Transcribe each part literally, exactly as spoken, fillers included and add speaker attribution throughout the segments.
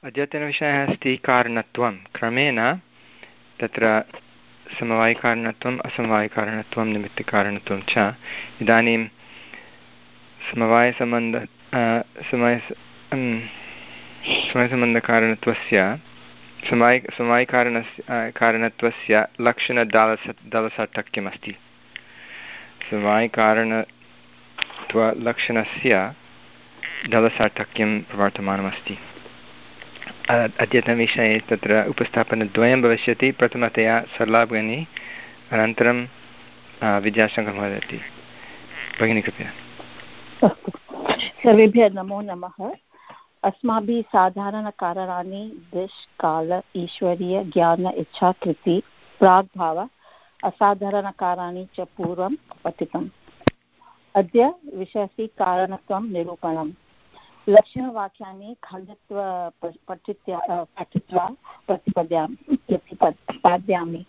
Speaker 1: अद्यतनविषयः अस्ति कारणत्वं। क्रमेण तत्र समवायिकारणत्वम् असमवायिकारणत्वं निमित्तकारणत्वं च। इदानीं समवायसम्बन्ध समवाय समवायसम्बन्धकारणत्वस्य समवाय समवायिकारणस्य कारणत्वस्य लक्षणदालस दालसाटक्यमस्ति। समवायिकारणत्वलक्षणस्य दालसाटक्यं प्रवर्तमानमस्ति। अद्यतनविषये तत्र उपस्थापनद्वयं भविष्यति। प्रथमतया सरला भगिनी, अनन्तरं विद्याशङ्करमहोदय। भगिनी कृपया।
Speaker 2: अस्तु, सर्वेभ्यः नमो नमः। अस्माभिः साधारणकारणानि दिश् काल ईश्वरीय ज्ञान इच्छा कृति प्राग्भाव असाधारणकाराणि च पूर्वं पठितम्। अद्य विषयस्य कारणत्वं निरूपणम्। लक्षणवाक्यानि खण्डित्व पठित्वा पठित्वा प्रतिपद्यामि प्रतिपादयामि।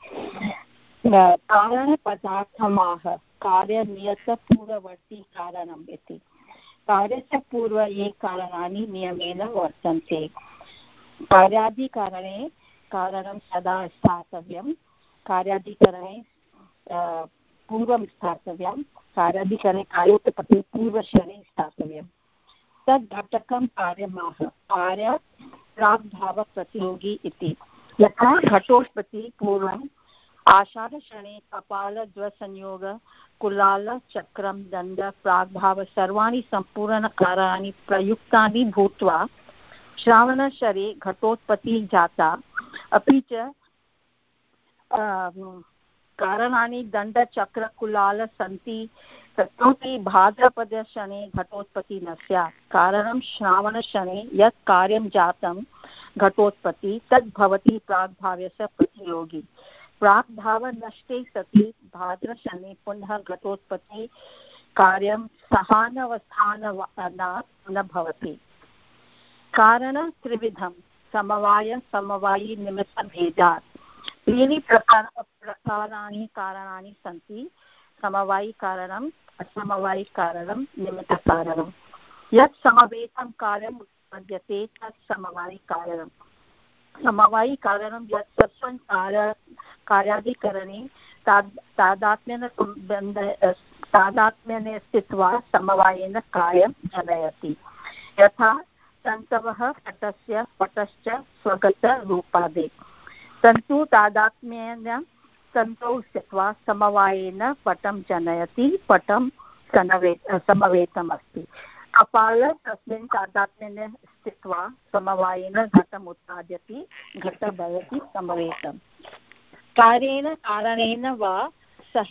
Speaker 2: कारणपदार्थमाह कार्यनियतपूर्ववर्ती कारणम् इति। कार्यस्य पूर्व ये कारणानि नियमेन वर्तन्ते। कार्यादिकरणे कारणं सदा स्थातव्यं, कार्यादिकरणे पूर्वं स्थातव्यं, कार्यादिकरणे कार्योत्पत्ति पूर्वक्षणे स्थातव्यं। तद् घटकं कार्यमाह कार्य प्राग्भावप्रतियोगी इति। यथा घटोत्पत्ति पूर्वम् आषाढक्षणे कपालद्वसंयोग कुलाल चक्रं दण्ड प्राग्भाव सर्वाणि सम्पूर्णकारणानि प्रयुक्तानि भूत्वा श्रावणशरे घटोत्पत्तिः जाता। अपि च कारणानि दण्डचक्रकुलाल सन्ति, ततोपि भाद्रपदशने घटोत्पत्तिः न स्यात्। कारणं श्रावणशने यत् कार्यं जातं घटोत्पत्तिः तद्भवति प्राग्भावस्य प्रतियोगी। प्राग्भाव नष्टे सति भाद्रशने पुनः घटोत्पत्ति कार्यं सहानवस्थानात् न भवति। कारण त्रिविधं समवाय समवायी निमित्तभेदात्। त्रीणि प्रकार प्रकाराणि कारणानि सन्ति। समवायिकारणम् असमवायिकारणं निमित्तकारणं। यत् समवेतं कार्यम् उत्पद्यते तत् समवायिकारणम्। समवायिकारणं यत् तस्मिन् कार्य कार्यादिकरणे तादात्म्येन सम्बन्ध तादात्म्येन स्थित्वा समवायेन कार्यं जनयति। यथा तन्तवः पटस्य पटश्च स्वगतरूपादे। तन्तु तादात्म्येन तन्तौ स्थित्वा समवायेन पटं जनयति, पटं समवे समवेतमस्ति। कपाल तस्मिन् तादात्म्येन स्थित्वा समवायेन घटम् उत्पाद्यति, घट भवति समवेतम्। कार्येण कारणेन वा सह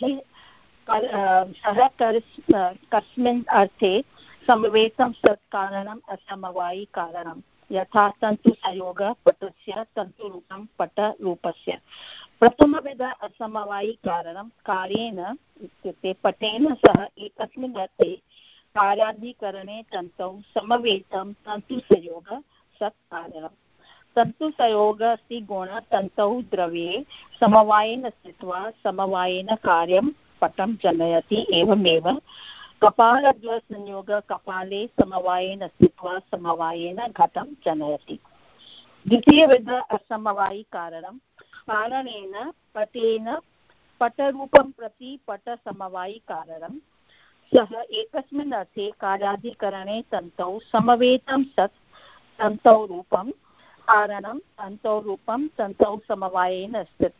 Speaker 2: सह कस्मिन् अर्थे समवेतं सत् कारणम् असमवायि कारणम्। यथा तन्तुसंयोग पटस्य तन्तुरूपं पटरूपस्य। प्रथमविध असमवायि कारणं कार्येन इत्युक्ते पटेन सह एकस्मिन् अर्थे कार्यादिकरणे तन्तौ समवेतं तन्तुसंयोग सत् कारणम्। तन्तुसंयोग अस्ति गुण तन्तौ द्रव्ये समवायेन स्थित्वा समवायेन कार्यं पटं जनयति। एवमेव कपालद्वसंयोग कपाले समवायेन स्थित्वा समवायेन घटं जनयति। द्वितीयविध असमवायि कारणं कारणेन पटेन पटरूपं प्रति पटसमवायि कारणं। सः एकस्मिन् अर्थे कार्यादिकरणे तन्तौ समवेतं सत् तन्तौ रूपं कारणं तन्तौ रूपं तन्तौ समवायेन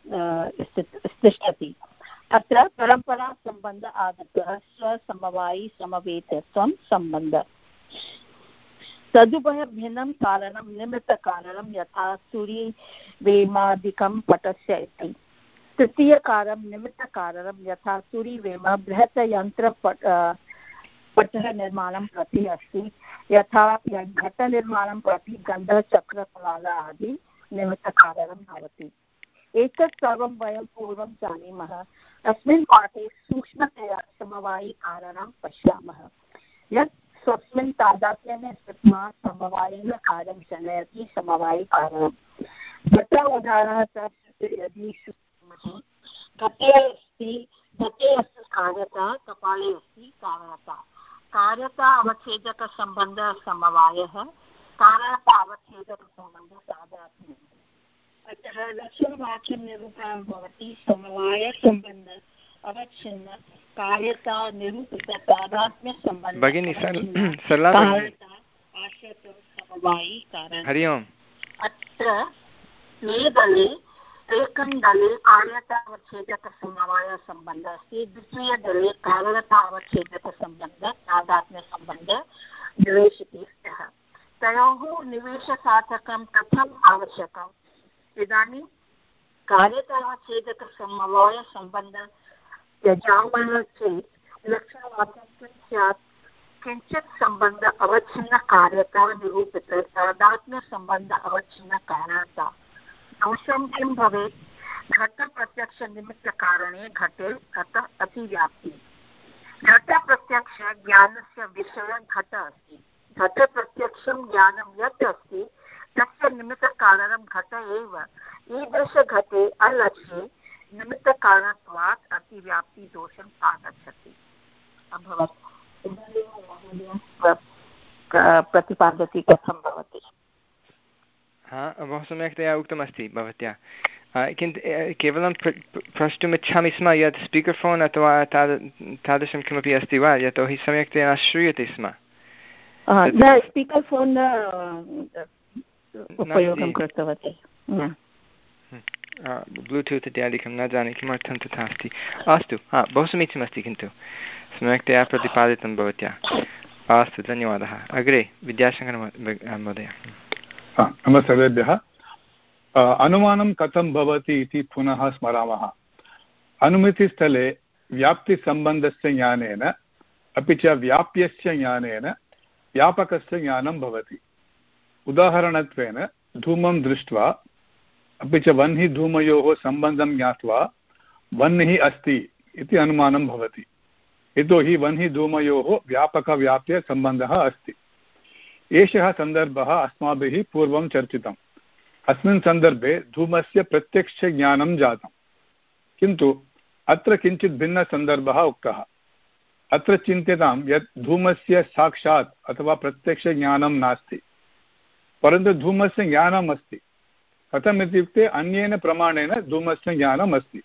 Speaker 2: तिष्ठति। अत्र परम्परा सम्बन्ध आगतः स्वसमवायि समवेतत्वं सम्बन्ध। तदुभयभिन्नं कारणं निमित्तकारणं यथा सूरिवेमादिकं पटस्य इति। तृतीयकारं निमित्तकारणं यथा सूरिवेम बृहत् यन्त्रपट पटः निर्माणं प्रति अस्ति। यथा घटनिर्माणं प्रति गन्धचक्रकुलाल आदि निमित्तकारणं भवति। एतत् सर्वं वयं पूर्वं जानीमः। अस्मिन् पाठे सूक्ष्मतया समवायिकारणं पश्यामः। यत् स्वस्मिन् तादात्म्येन स्थित्वा समवायेन कार्यं जनयति समवायिकारणं। घट उदाहरणतः यदि घटे अस्ति घटे अस्ति कार्यता, कपाले अस्ति कारणता। कार्यता अवच्छेदकसम्बन्धः समवायः, कारणता अवच्छेदकसम्बन्धः सम्बन्धसाधात्म्यम्। अतः लक्षणवाक्यं निरूपणं भवति समवायसम्बन्ध अवच्छिन्न कार्यता निरूपिततादात्म्यसम्बन्ध
Speaker 1: भगिनी सरला
Speaker 2: समवायी कारण।
Speaker 1: हरि ओम्।
Speaker 2: अत्र मे दले एकं दले कार्यतावच्छेदकसमवायसम्बन्धः अस्ति, द्वितीयदले कारणतावच्छेदकसम्बन्धः तादात्म्यसम्बन्धः निवेशते स्तः। तयोः निवेशसाधकं कथम् आवश्यकम्? इदानीं कार्यतावच्छेदकसमवायसम्बन्धः त्यजामः चेत् लक्षणवाक्यं किं स्यात्? किञ्चित् सम्बन्ध अवच्छिन्न कार्यता निरूपित तादात्म्य सम्बन्ध अवच्छिन्न कारणता। दोषं किं भवेत्? घट प्रत्यक्ष निमित्त कारणे घटे घट अतिव्याप्ति। घट प्रत्यक्ष ज्ञानस्य विषय घट अस्ति। घट प्रत्यक्षं ज्ञानं यत् अस्ति तस्य निमित्तकारणं घट एव। ईदृशघटे अलक्ष्ये निमित्तकारणत्वात् अतिव्याप्ति दोषं आगच्छति। अभवत्। प्रतिपादति कथं भवति?
Speaker 1: हा, बहु सम्यक्तया उक्तमस्ति भवत्या, किन्तु केवलं प्रष्टुमिच्छामि स्म यत् स्पीकर् फ़ोन् अथवा ताद तादृशं किमपि अस्ति वा, यतोहि सम्यक्तया न श्रूयते स्म।
Speaker 2: स्पीकर् फ़ोन् उपयोगं कृतवती,
Speaker 1: ब्लूटूत् इत्यादिकं न जाने किमर्थं तथा अस्ति। अस्तु, हा, बहु समीचीनमस्ति, किन्तु सम्यक्तया प्रतिपादितं भवत्या। अस्तु, धन्यवादः। अग्रे विद्याशङ्कर महोदय।
Speaker 3: नमः सर्वेभ्यः। अनुमानं कथं भवति इति पुनः स्मरामः। अनुमितिस्थले व्याप्तिसम्बन्धस्य ज्ञानेन अपि च व्याप्यस्य ज्ञानेन व्यापकस्य ज्ञानं भवति। उदाहरणत्वेन धूमं दृष्ट्वा अपि च वह्नि धूमयोः सम्बन्धं ज्ञात्वा वह्निः अस्ति इति अनुमानं भवति। यतोहि वह्नि धूमयोः व्यापकव्याप्यसम्बन्धः अस्ति। एषः सन्दर्भः अस्माभिः पूर्वं चर्चितम्। अस्मिन् सन्दर्भे धूमस्य प्रत्यक्षज्ञानं जातं, किन्तु अत्र किञ्चित् भिन्नसन्दर्भः उक्तः। अत्र चिन्त्यतां यत् धूमस्य साक्षात् अथवा प्रत्यक्षज्ञानं नास्ति, परन्तु धूमस्य ज्ञानम् अस्ति। कथम् इत्युक्ते अन्येन प्रमाणेन धूमस्य ज्ञानम् अस्ति।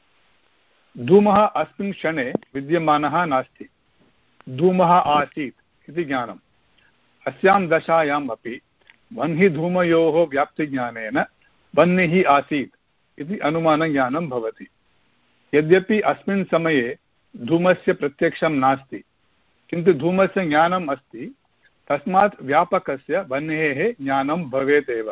Speaker 3: धूमः अस्मिन् क्षणे विद्यमानः नास्ति, धूमः आसीत् इति ज्ञानम्। अस्यां दशायाम् अपि वह्निधूमयोः व्याप्तिज्ञानेन वह्निः आसीत् इति अनुमानज्ञानं भवति। यद्यपि अस्मिन् समये धूमस्य प्रत्यक्षं नास्ति, किन्तु धूमस्य ज्ञानम् अस्ति, तस्मात् व्यापकस्य वह्नेः ज्ञानं भवेत् एव।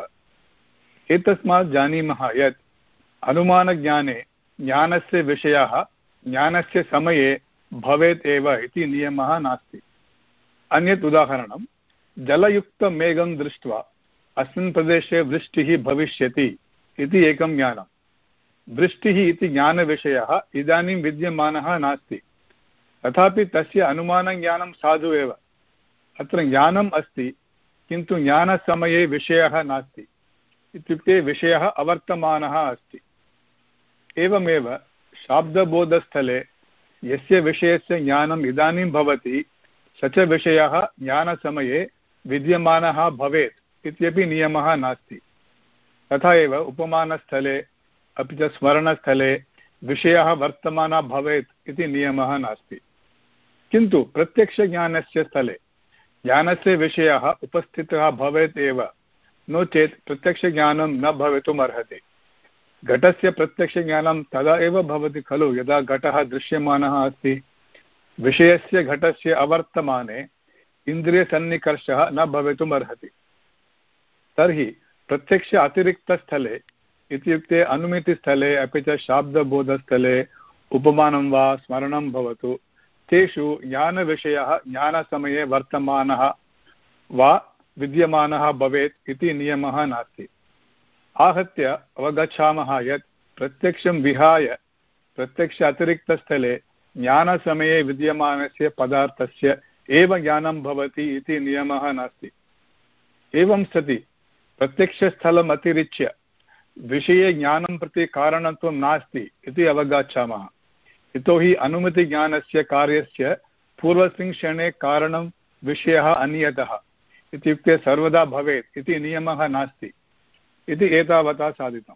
Speaker 3: एतस्मात् जानीमः यत् अनुमानज्ञाने ज्ञानस्य विषयः ज्ञानस्य समये भवेत् एव इति नियमः नास्ति। अन्यत् उदाहरणं, जलयुक्तमेघं दृष्ट्वा अस्मिन् प्रदेशे वृष्टिः भविष्यति इति एकं ज्ञानं। वृष्टिः इति ज्ञानविषयः इदानीं विद्यमानः नास्ति, तथापि तस्य अनुमानज्ञानं साधु एव। अत्र ज्ञानम् अस्ति, किन्तु ज्ञानसमये विषयः नास्ति, इत्युक्ते विषयः अवर्तमानः अस्ति। एवमेव शाब्दबोधस्थले यस्य विषयस्य ज्ञानम् इदानीं भवति स च विषयः ज्ञानसमये विद्यमानः भवेत् इत्यपि नियमः नास्ति। तथा एव उपमानस्थले अपि च स्मरणस्थले विषयः वर्तमानः भवेत् इति नियमः नास्ति। किन्तु प्रत्यक्षज्ञानस्य स्थले ज्ञानस्य विषयः उपस्थितः भवेत् एव, नो चेत् प्रत्यक्षज्ञानं न भवितुम् अर्हति। घटस्य प्रत्यक्षज्ञानं तदा एव भवति खलु यदा घटः दृश्यमानः अस्ति। विषयस्य घटस्य अवर्तमाने इन्द्रियसन्निकर्षः न भवितुम् अर्हति। तर्हि प्रत्यक्ष अतिरिक्तस्थले इत्युक्ते अनुमितिस्थले अपि च शाब्दबोधस्थले उपमानं वा स्मरणं भवतु, तेषु ज्ञानविषयः ज्ञानसमये वर्तमानः वा विद्यमानः भवेत् इति नियमः नास्ति। आहत्य अवगच्छामः यत् प्रत्यक्षं विहाय प्रत्यक्ष अतिरिक्तस्थले ज्ञानसमये विद्यमानस्य पदार्थस्य एव ज्ञानं भवति इति नियमः नास्ति। एवं सति प्रत्यक्षस्थलम् अतिरिच्य विषये ज्ञानं प्रति कारणत्वं नास्ति इति अवगच्छामः। यतोहि अनुमितिज्ञानस्य कार्यस्य पूर्वस्मिन् क्षणे कारणं विषयः अन्यतः, इत्युक्ते सर्वदा भवेत् इति नियमः नास्ति। इति एतावता साधितम्।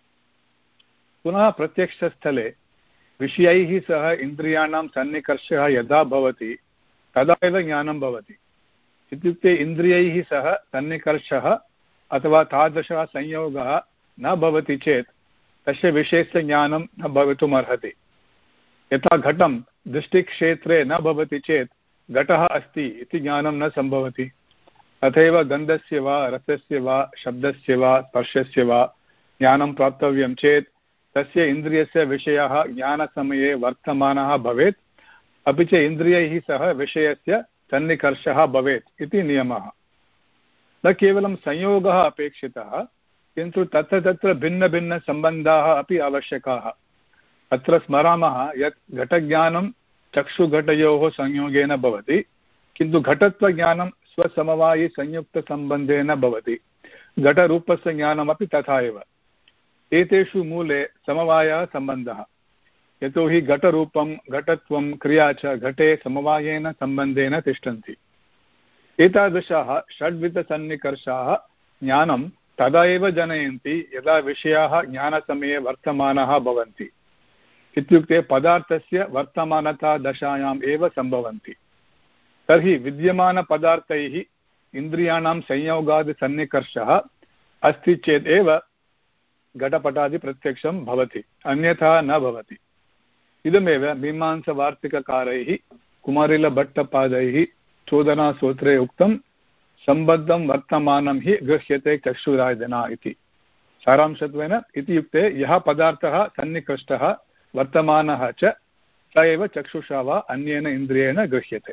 Speaker 3: पुनः प्रत्यक्षस्थले विषयैः सह इन्द्रियाणां सन्निकर्षः यदा भवति तदा एव ज्ञानं भवति। इत्युक्ते इन्द्रियैः सह सन्निकर्षः अथवा तादृशः संयोगः न भवति चेत् तस्य विषयस्य ज्ञानं न भवितुम् अर्हति। यथा घटं दृष्टिक्षेत्रे न भवति चेत् घटः अस्ति इति ज्ञानं न सम्भवति। तथैव गन्धस्य वा रसस्य वा शब्दस्य वा स्पर्शस्य वा ज्ञानं प्राप्तव्यं चेत् तस्य इन्द्रियस्य विषयः ज्ञानसमये वर्तमानः भवेत्, अपि च इन्द्रियैः सह विषयस्य सन्निकर्षः भवेत् इति नियमः। न केवलं संयोगः अपेक्षितः, किन्तु तत्र तत्र भिन्नभिन्नसम्बन्धाः अपि आवश्यकाः। अत्र स्मरामः यत् घटज्ञानं चक्षुघटयोः संयोगेन भवति, किन्तु घटत्वज्ञानं स्वसमवायिसंयुक्तसम्बन्धेन भवति। घटरूपस्य ज्ञानमपि तथा एव। एतेषु मूले समवायः सम्बन्धः, यतोहि घटरूपं घटत्वं क्रिया च घटे समवायेन सम्बन्धेन तिष्ठन्ति। एतादृशाः षड्विधसन्निकर्षाः ज्ञानं तदा एव जनयन्ति यदा विषयाः ज्ञानसमये वर्तमानाः भवन्ति। इत्युक्ते पदार्थस्य वर्तमानतादशायाम् एव सम्भवन्ति। तर्हि विद्यमानपदार्थैः इन्द्रियाणां संयोगादिसन्निकर्षः अस्ति चेत् एव घटपटादिप्रत्यक्षं भवति, अन्यथा न भवति। इदमेव मीमांसवार्तिककारैः कुमारिलभट्टपादैः चोदनासूत्रे उक्तं सम्बद्धं वर्तमानं हि गृह्यते चक्षुरादिना इति। सारांशत्वेन इत्युक्ते यः पदार्थः सन्निकृष्टः वर्तमानः च स एव चक्षुषा वा अन्येन इन्द्रियेण गृह्यते।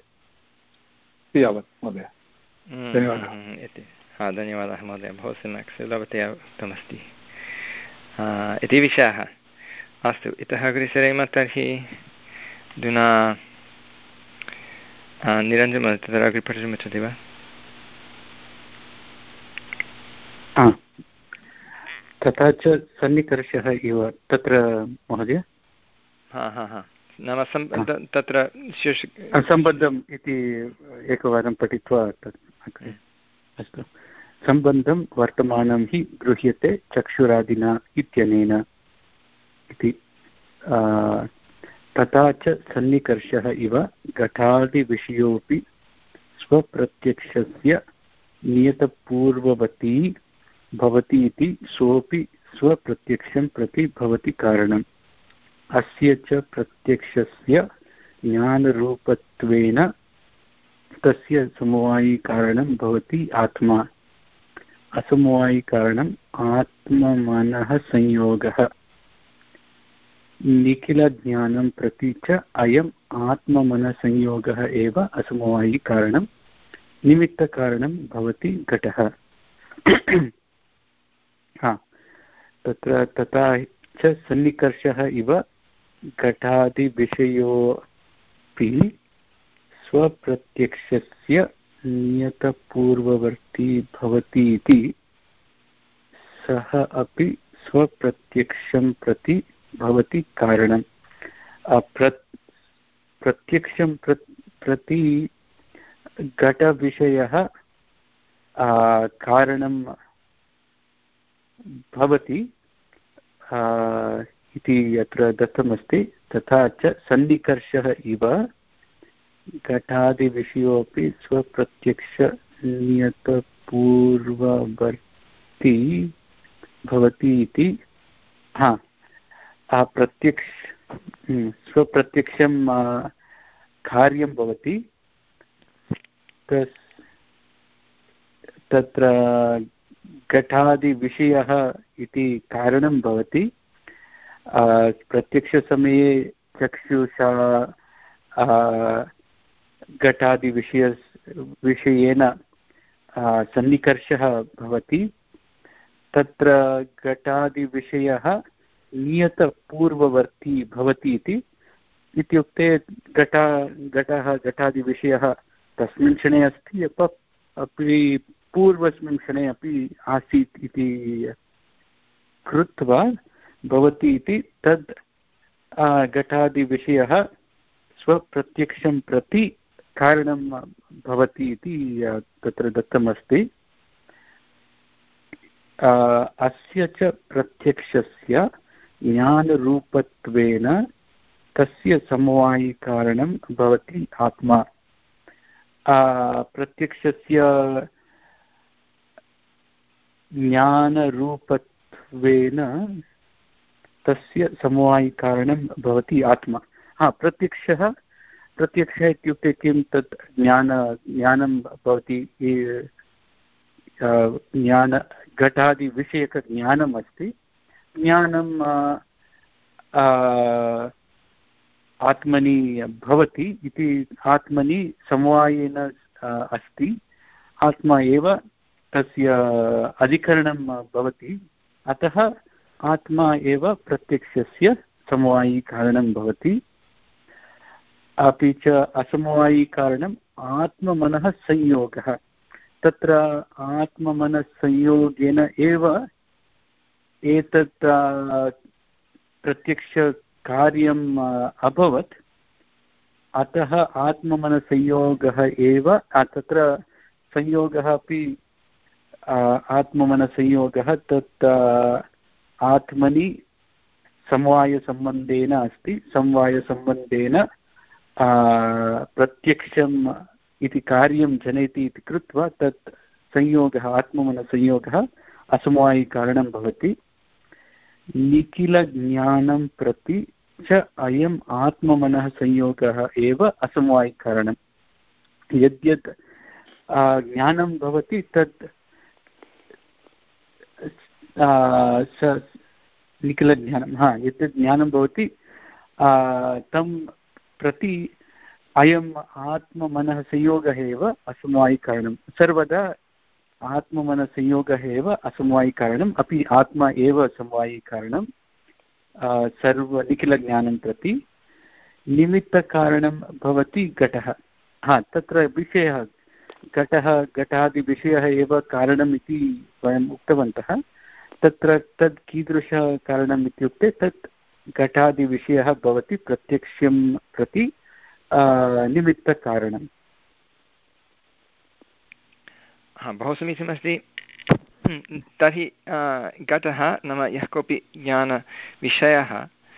Speaker 3: यावत् महोदय, धन्यवादः।
Speaker 1: धन्यवादः महोदय, बहु सम्यक् सुलभतया उक्तमस्ति इति विषयः। अस्तु, इतः अग्रे सरेम। तर्हि अधुना निरञ्जन तत्र अग्रे पठितुमिच्छति वा?
Speaker 4: तथा च सन्निकर्षः इव तत्र महोदय
Speaker 1: हा हा हा नाम तत्र
Speaker 4: सम्बन्धम् इति एकवारं पठित्वा अस्तु। सम्बन्धं वर्तमानं हि गृह्यते चक्षुरादिना इत्यनेन इति। तथा च सन्निकर्षः इव घटादिविषयोऽपि स्वप्रत्यक्षस्य नियतपूर्ववती भवति इति सोऽपि स्वप्रत्यक्षं प्रति भवति कारणम्। अस्य च प्रत्यक्षस्य ज्ञानरूपत्वेन तस्य समवायिकारणं भवति आत्मा। असमवायिकारणम् आत्ममनः संयोगः। निखिलज्ञानं प्रति च अयम् आत्ममनसंयोगः एव असमवायिकारणं। निमित्तकारणं भवति घटः। हा तत्र तथा च सन्निकर्षः इव घटादिविषयोऽपि स्वप्रत्यक्षस्य नियतपूर्ववर्ती भवति इति सः अपि स्वप्रत्यक्षं प्रति भवति कारणम्। प्रत्यक्षं प्रति घटविषयः कारणं भवति इति अत्र दत्तमस्ति। तथा च सन्निकर्षः इव घटादिविषयोऽपि स्वप्रत्यक्षनियतपूर्ववर्ती भवति इति। हा प्रत्यक्ष स्वप्रत्यक्षं कार्यं भवति। तत्र घटादिविषयः इति कारणं भवति। प्रत्यक्षसमये चक्षुषा घटादिविषय विषयेन सन्निकर्षः भवति। तत्र घटादिविषयः नियतपूर्ववर्ती भवति इति। इत्युक्ते घटा घटः घटादिविषयः तस्मिन् क्षणे अस्ति अपि पूर्वस्मिन् क्षणे अपि आसीत् इति कृत्वा भवति इति। तद् घटादिविषयः स्वप्रत्यक्षं प्रति कारणं भवति इति तत्र दत्तमस्ति। अस्य च प्रत्यक्षस्य ज्ञानरूपत्वेन तस्य समवायिकारणं भवति आत्मा। प्रत्यक्षस्य ज्ञानरूपत्वेन तस्य समवायिकारणं भवति आत्मा। हा, प्रत्यक्षः प्रत्यक्षः इत्युक्ते किं? तत् ज्ञान ज्ञानं भवति। ज्ञान घटादिविषयकज्ञानम् अस्ति। ज्ञानं आत्मनि भवति इति आत्मनि समवायेन अस्ति। आत्मा एव तस्य अधिकरणं भवति। अतः आत्मा एव प्रत्यक्षस्य समवायिकारणं भवति। अपि च असमवायिकारणम् आत्ममनः संयोगः। तत्र आत्ममनस्संयोगेन एव एतत् प्रत्यक्षकार्यम् अभवत्। अतः आत्ममनसंयोगः एव तत्र संयोगः अपि आत्ममनसंयोगः तत् आत्मनि समवायसम्बन्धेन अस्ति। समवायसम्बन्धेन प्रत्यक्षम् इति कार्यं जनयति इति कृत्वा तत् संयोगः आत्ममनसंयोगः असमवायिकारणं भवति। निखिलज्ञानं प्रति च अयम् आत्ममनः संयोगः एव असमवायिकारणम्। यद्यत् ज्ञानं भवति तत् निखिलज्ञानं, हा यद्यत् ज्ञानं भवति तं प्रति अयम् आत्ममनः संयोगः एव असमवायिकारणं। सर्वदा आत्ममनसंयोगः एव असमवायिकारणम्। अपि आत्मा एव समवायिकारणं सर्व निखिलज्ञानं प्रति। निमित्तकारणं भवति घटः। हा, तत्र विषयः घटः घटादिविषयः एव कारणम् इति वयम् उक्तवन्तः। तत्र तद् कीदृशः कारणम् इत्युक्ते तत् घटादिविषयः भवति प्रत्यक्षं प्रति निमित्तकारणम्।
Speaker 1: हा, बहु समीचीनमस्ति। तर्हि घटः नाम यः कोऽपि ज्ञानविषयः,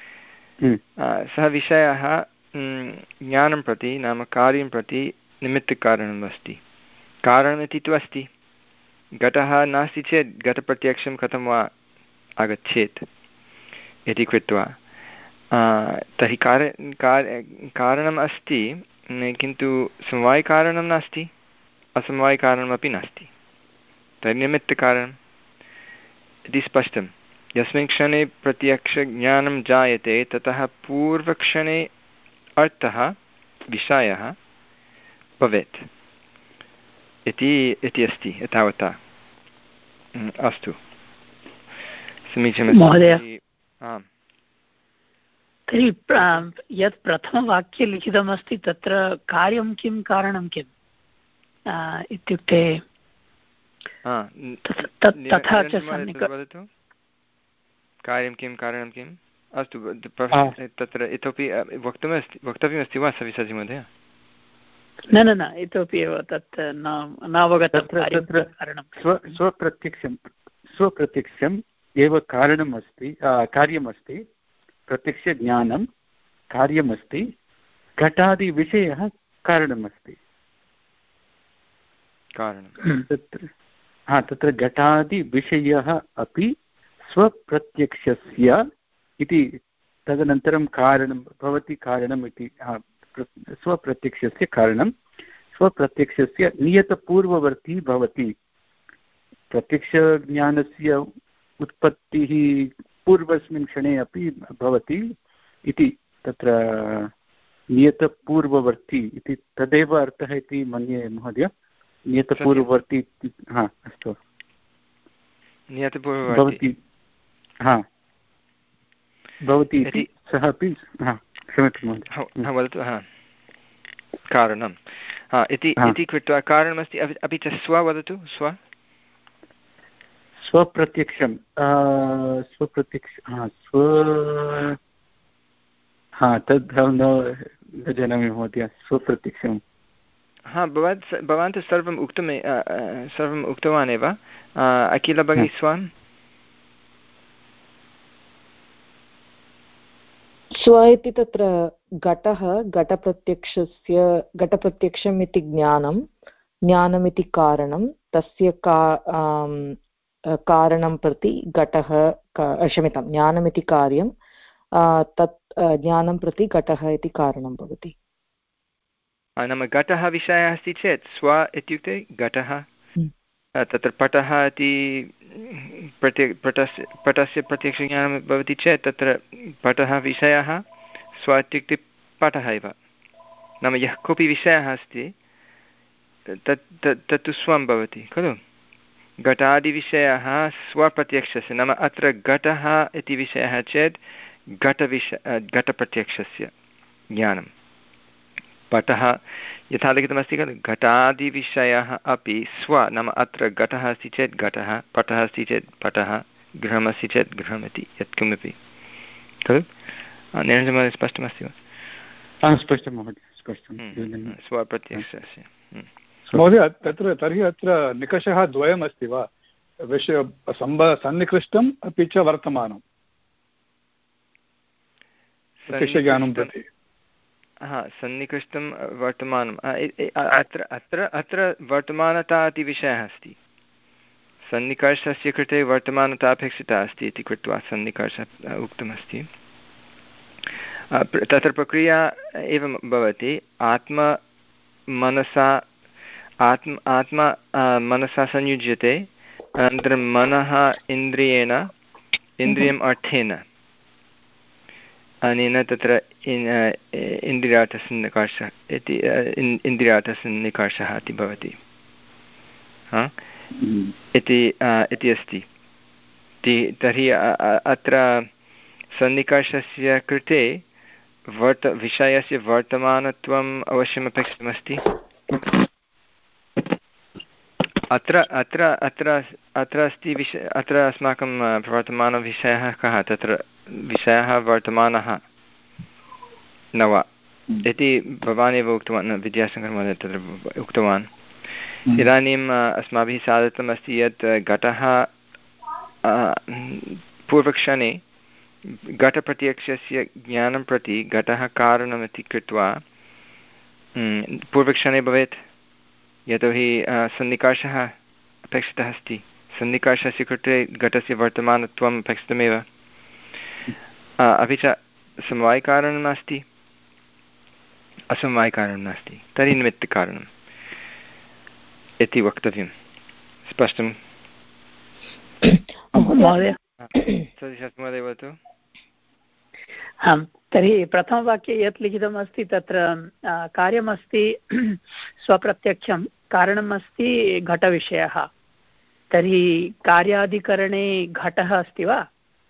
Speaker 1: सः विषयः ज्ञानं प्रति नाम कार्यं प्रति निमित्तकारणम् अस्ति। कारणमिति तु अस्ति। घटः नास्ति चेत् घटप्रत्यक्षं कथं वा आगच्छेत् इति कृत्वा तर्हि कार्य कारणम् अस्ति, किन्तु समवायिकारणं नास्ति, असमवायिकारणमपि नास्ति। तर्हि निमित्तकारणम् इति स्पष्टं। यस्मिन् क्षणे प्रत्यक्षज्ञानं जायते ततः पूर्वक्षणे अर्थः विषयः भवेत् इति इति अस्ति। एतावता अस्तु, समीचीनमस्ति महोदय। आम्,
Speaker 5: तर्हि यत् प्रथमवाक्ये लिखितमस्ति तत्र कार्यं किं कारणं किम् इत्युक्ते तथा च
Speaker 1: वदतु। कार्यं किं कारणं किम्? अस्तु, तत्र इतोपि वक्तुमस्ति वक्तव्यमस्ति वा सविसाजि महोदय?
Speaker 5: न न न इतोपि एव तत् नावगतं।
Speaker 4: स्वप्रत्यक्षं स्वप्रत्यक्षम् एव कारणम् अस्ति, कार्यमस्ति। प्रत्यक्षज्ञानं कार्यमस्ति। घटादिविषयः कारणमस्ति। कारणं तत्र हा तत्र घटादिविषयः अपि स्वप्रत्यक्षस्य इति तदनन्तरं कारणं भवति। कारणम् इति स्वप्रत्यक्षस्य कारणं स्वप्रत्यक्षस्य नियतपूर्ववर्ती भवति। प्रत्यक्षज्ञानस्य उत्पत्तिः पूर्वस्मिन् क्षणे अपि भवति इति तत्र नियतपूर्ववर्ती इति तदेव अर्थः इति मन्ये महोदय। नियतपूर्ववर्ती, हा अस्तु,
Speaker 1: नियतपूर्ववर्ती
Speaker 4: हा भवति इति सः अपि हा क्षम्यतां महोदय।
Speaker 1: वदतु। हा, कारणं हा इति इति कृत्वा कारणमस्ति। अपि च स्व वदतु। स्व
Speaker 4: स्वप्रत्यक्षं स्वप्रत्यक्ष हा स्व हा तद् न जानामि महोदय। स्वप्रत्यक्षं
Speaker 1: हा भवान् भवान् तु सर्वम् उक्तम् सर्वम् उक्तवान् एव अखिल भगिनी स्वान्
Speaker 6: स्व इति तत्र घटः घटप्रत्यक्षस्य घटप्रत्यक्षम् इति ज्ञानं ज्ञानमिति कारणं तस्य का कारणं प्रति घटः क्षम्यतां ज्ञानमिति कार्यं तत् ज्ञानं प्रति घटः इति कारणं भवति।
Speaker 1: नाम घटः विषयः अस्ति चेत् स्व इत्युक्ते घटः तत्र पटः इति प्रत्य पटस्य पटस्य प्रत्यक्षज्ञानं भवति चेत् तत्र पटः विषयः स्व इत्युक्ते पटः एव। नाम यः कोऽपि विषयः अस्ति तत् तत्तु स्वं भवति खलु। घटादिविषयः स्वप्रत्यक्षस्य नाम अत्र घटः इति विषयः चेत् घटविषय घटप्रत्यक्षस्य ज्ञानं। पटः यथा लिखितमस्ति खलु घटादिविषयः अपि स्व नाम अत्र घटः अस्ति चेत् घटः पटः अस्ति चेत् पटः गृहमस्ति चेत् गृहमिति यत्किमपि खलु। निरञ्जनमहोदय स्पष्टमस्ति वा?
Speaker 4: स्पष्टं महोदय स्पष्टं
Speaker 1: स्वप्रत्यक्षस्य
Speaker 3: महोदय तत्र तर्हि अत्र निकषः द्वयमस्ति वा विषय सम्ब सन्निकृष्टम् अपि च वर्तमानं प्रत्यक्षज्ञानं प्रति।
Speaker 1: हा सन्निकृष्टं वर्तमानम् अत्र अत्र अत्र वर्तमानता इति विषयः अस्ति। सन्निकर्षस्य कृते वर्तमानता अपेक्षिता अस्ति इति कृत्वा सन्निकर्षः उक्तमस्ति। तत्र प्रक्रिया एवं भवति आत्ममनसा आत्म आत्मा मनसा संयुज्यते अनन्तरं मनः इन्द्रियेण इन्द्रियम् अर्थेन अनेन तत्र इन्द्रियार्थसन्निकर्षः इति इन्द्रियार्थसन्निकर्षः इति भवति इति इति अस्ति। तर्हि अत्र सन्निकर्षस्य कृते वर्त विषयस्य वर्तमानत्वम् अवश्यम् अपेक्षितमस्ति। अत्र अत्र अत्र अत्र अस्ति विषय अत्र अस्माकं वर्तमानविषयः कः तत्र विषयः वर्तमानः न वा इति भवान् एव उक्तवान् विद्याशङ्करमहोदय तत्र उक्तवान्। इदानीम् अस्माभिः साधितम् अस्ति यत् घटः पूर्वक्षणे घटप्रत्यक्षस्य ज्ञानं प्रति घटः कारणमिति कृत्वा पूर्वक्षणे भवेत् यतोहि सन्निकर्षः अपेक्षितः अस्ति। सन्निकर्षस्य कृते घटस्य वर्तमानत्वम् अपेक्षितमेव। अपि च समवायिकारणं नास्ति असमवायिकारणं नास्ति तर्हि निमित्तकारणम् इति वक्तव्यं। स्पष्टं
Speaker 5: महोदय?
Speaker 1: महोदय वदतु।
Speaker 5: आम् तर्हि प्रथमवाक्ये यत् लिखितमस्ति तत्र कार्यमस्ति स्वप्रत्यक्षं कारणम् अस्ति घटविषयः। तर्हि कार्याधिकरणे घटः अस्ति वा?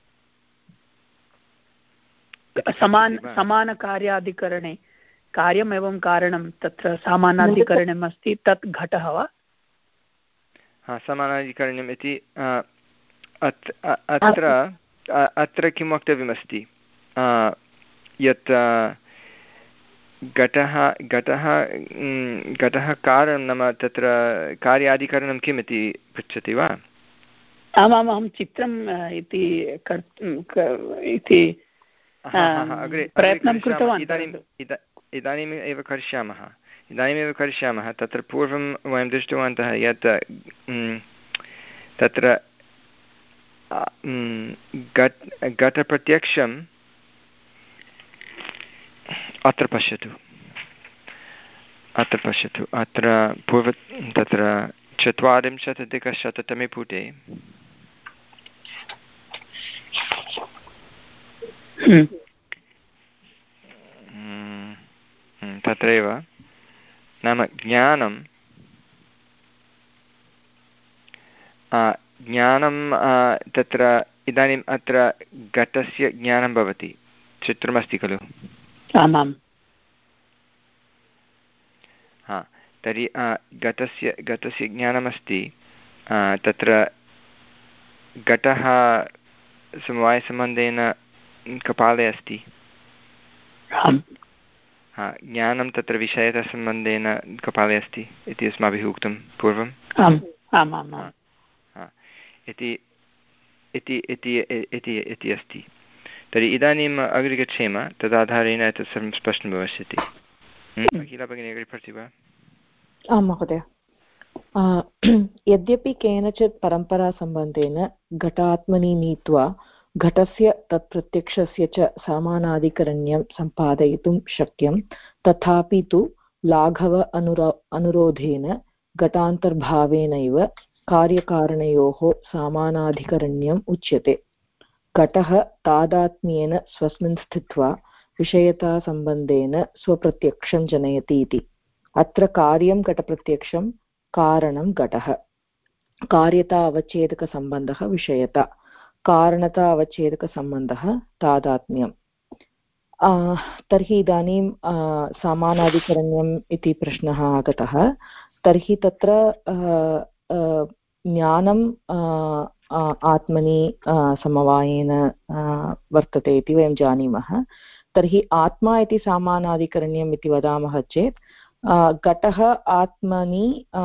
Speaker 5: समान समानकार्याधिकरणे कार्यम् एवं कारणं तत्र समानाधिकरणम् अस्ति तत् घटः वा?
Speaker 1: हा समानाधिकरणम् इति अत्र अत्र किं वक्तव्यमस्ति यत् घटः घटः घटः कारणं नाम तत्र कार्याधिकरणं किम् इति पृच्छति वा?
Speaker 5: आमाम् अहं चित्रम् इति इति प्रयत्नं कृतवान्।
Speaker 1: इदानीम् इदानीम् एव करिष्यामः इदानीमेव करिष्यामः। तत्र पूर्वं वयं दृष्टवन्तः यत् तत्र घटप्रत्यक्षम् अत्र पश्यतु अत्र पश्यतु अत्र पूर्व तत्र चत्वारिंशदधिकशततमे पुटे तत्रैव नाम ज्ञानं ज्ञानं तत्र इदानीम् अत्र घटस्य ज्ञानं भवति। चित्रमस्ति खलु?
Speaker 5: आमाम्।
Speaker 1: हा तर्हि घटस्य घटस्य ज्ञानमस्ति। तत्र घटः समवायसम्बन्धेन कपाले अस्ति। हा ज्ञानं तत्र विषयतासम्बन्धेन कपाले अस्ति इति अस्माभिः उक्तं पूर्वम्
Speaker 5: आम् आम् आम् आम्
Speaker 1: इति इति इति इति अस्ति। तर्हि इदानीम् अग्रे गच्छेम, तदाधारेण एतत् सर्वं स्पष्टं भविष्यति। अखिला भगिनी अग्रे पठति वा?
Speaker 6: आं महोदय। यद्यपि केनचित् परम्परासम्बन्धेन घटात्मनि नीत्वा घटस्य तत्प्रत्यक्षस्य च समानाधिकरण्यं सम्पादयितुं शक्यं, तथापि तु लाघव अनुरो अनुरोधेन घटान्तर्भावेनैव कार्यकारणयोः समानाधिकरण्यम् उच्यते। घटः तादात्म्येन स्वस्मिन् स्थित्वा विषयतासम्बन्धेन स्वप्रत्यक्षं जनयति इति। अत्र कार्यं घटप्रत्यक्षं, कारणं घटः। कार्यता अवच्छेदकसम्बन्धः विषयता, कारणता अवच्छेदकसम्बन्धः तादात्म्यम्। तर्हि इदानीं समानाधिकरण्यम् इति प्रश्नः आगतः। तर्हि तत्र ज्ञानं आत्मनि समवायेन वर्तते इति वयं जानीमः। तर्हि आत्मा इति समानाधिकरण्यम् इति वदामः चेत् घटः आत्मनि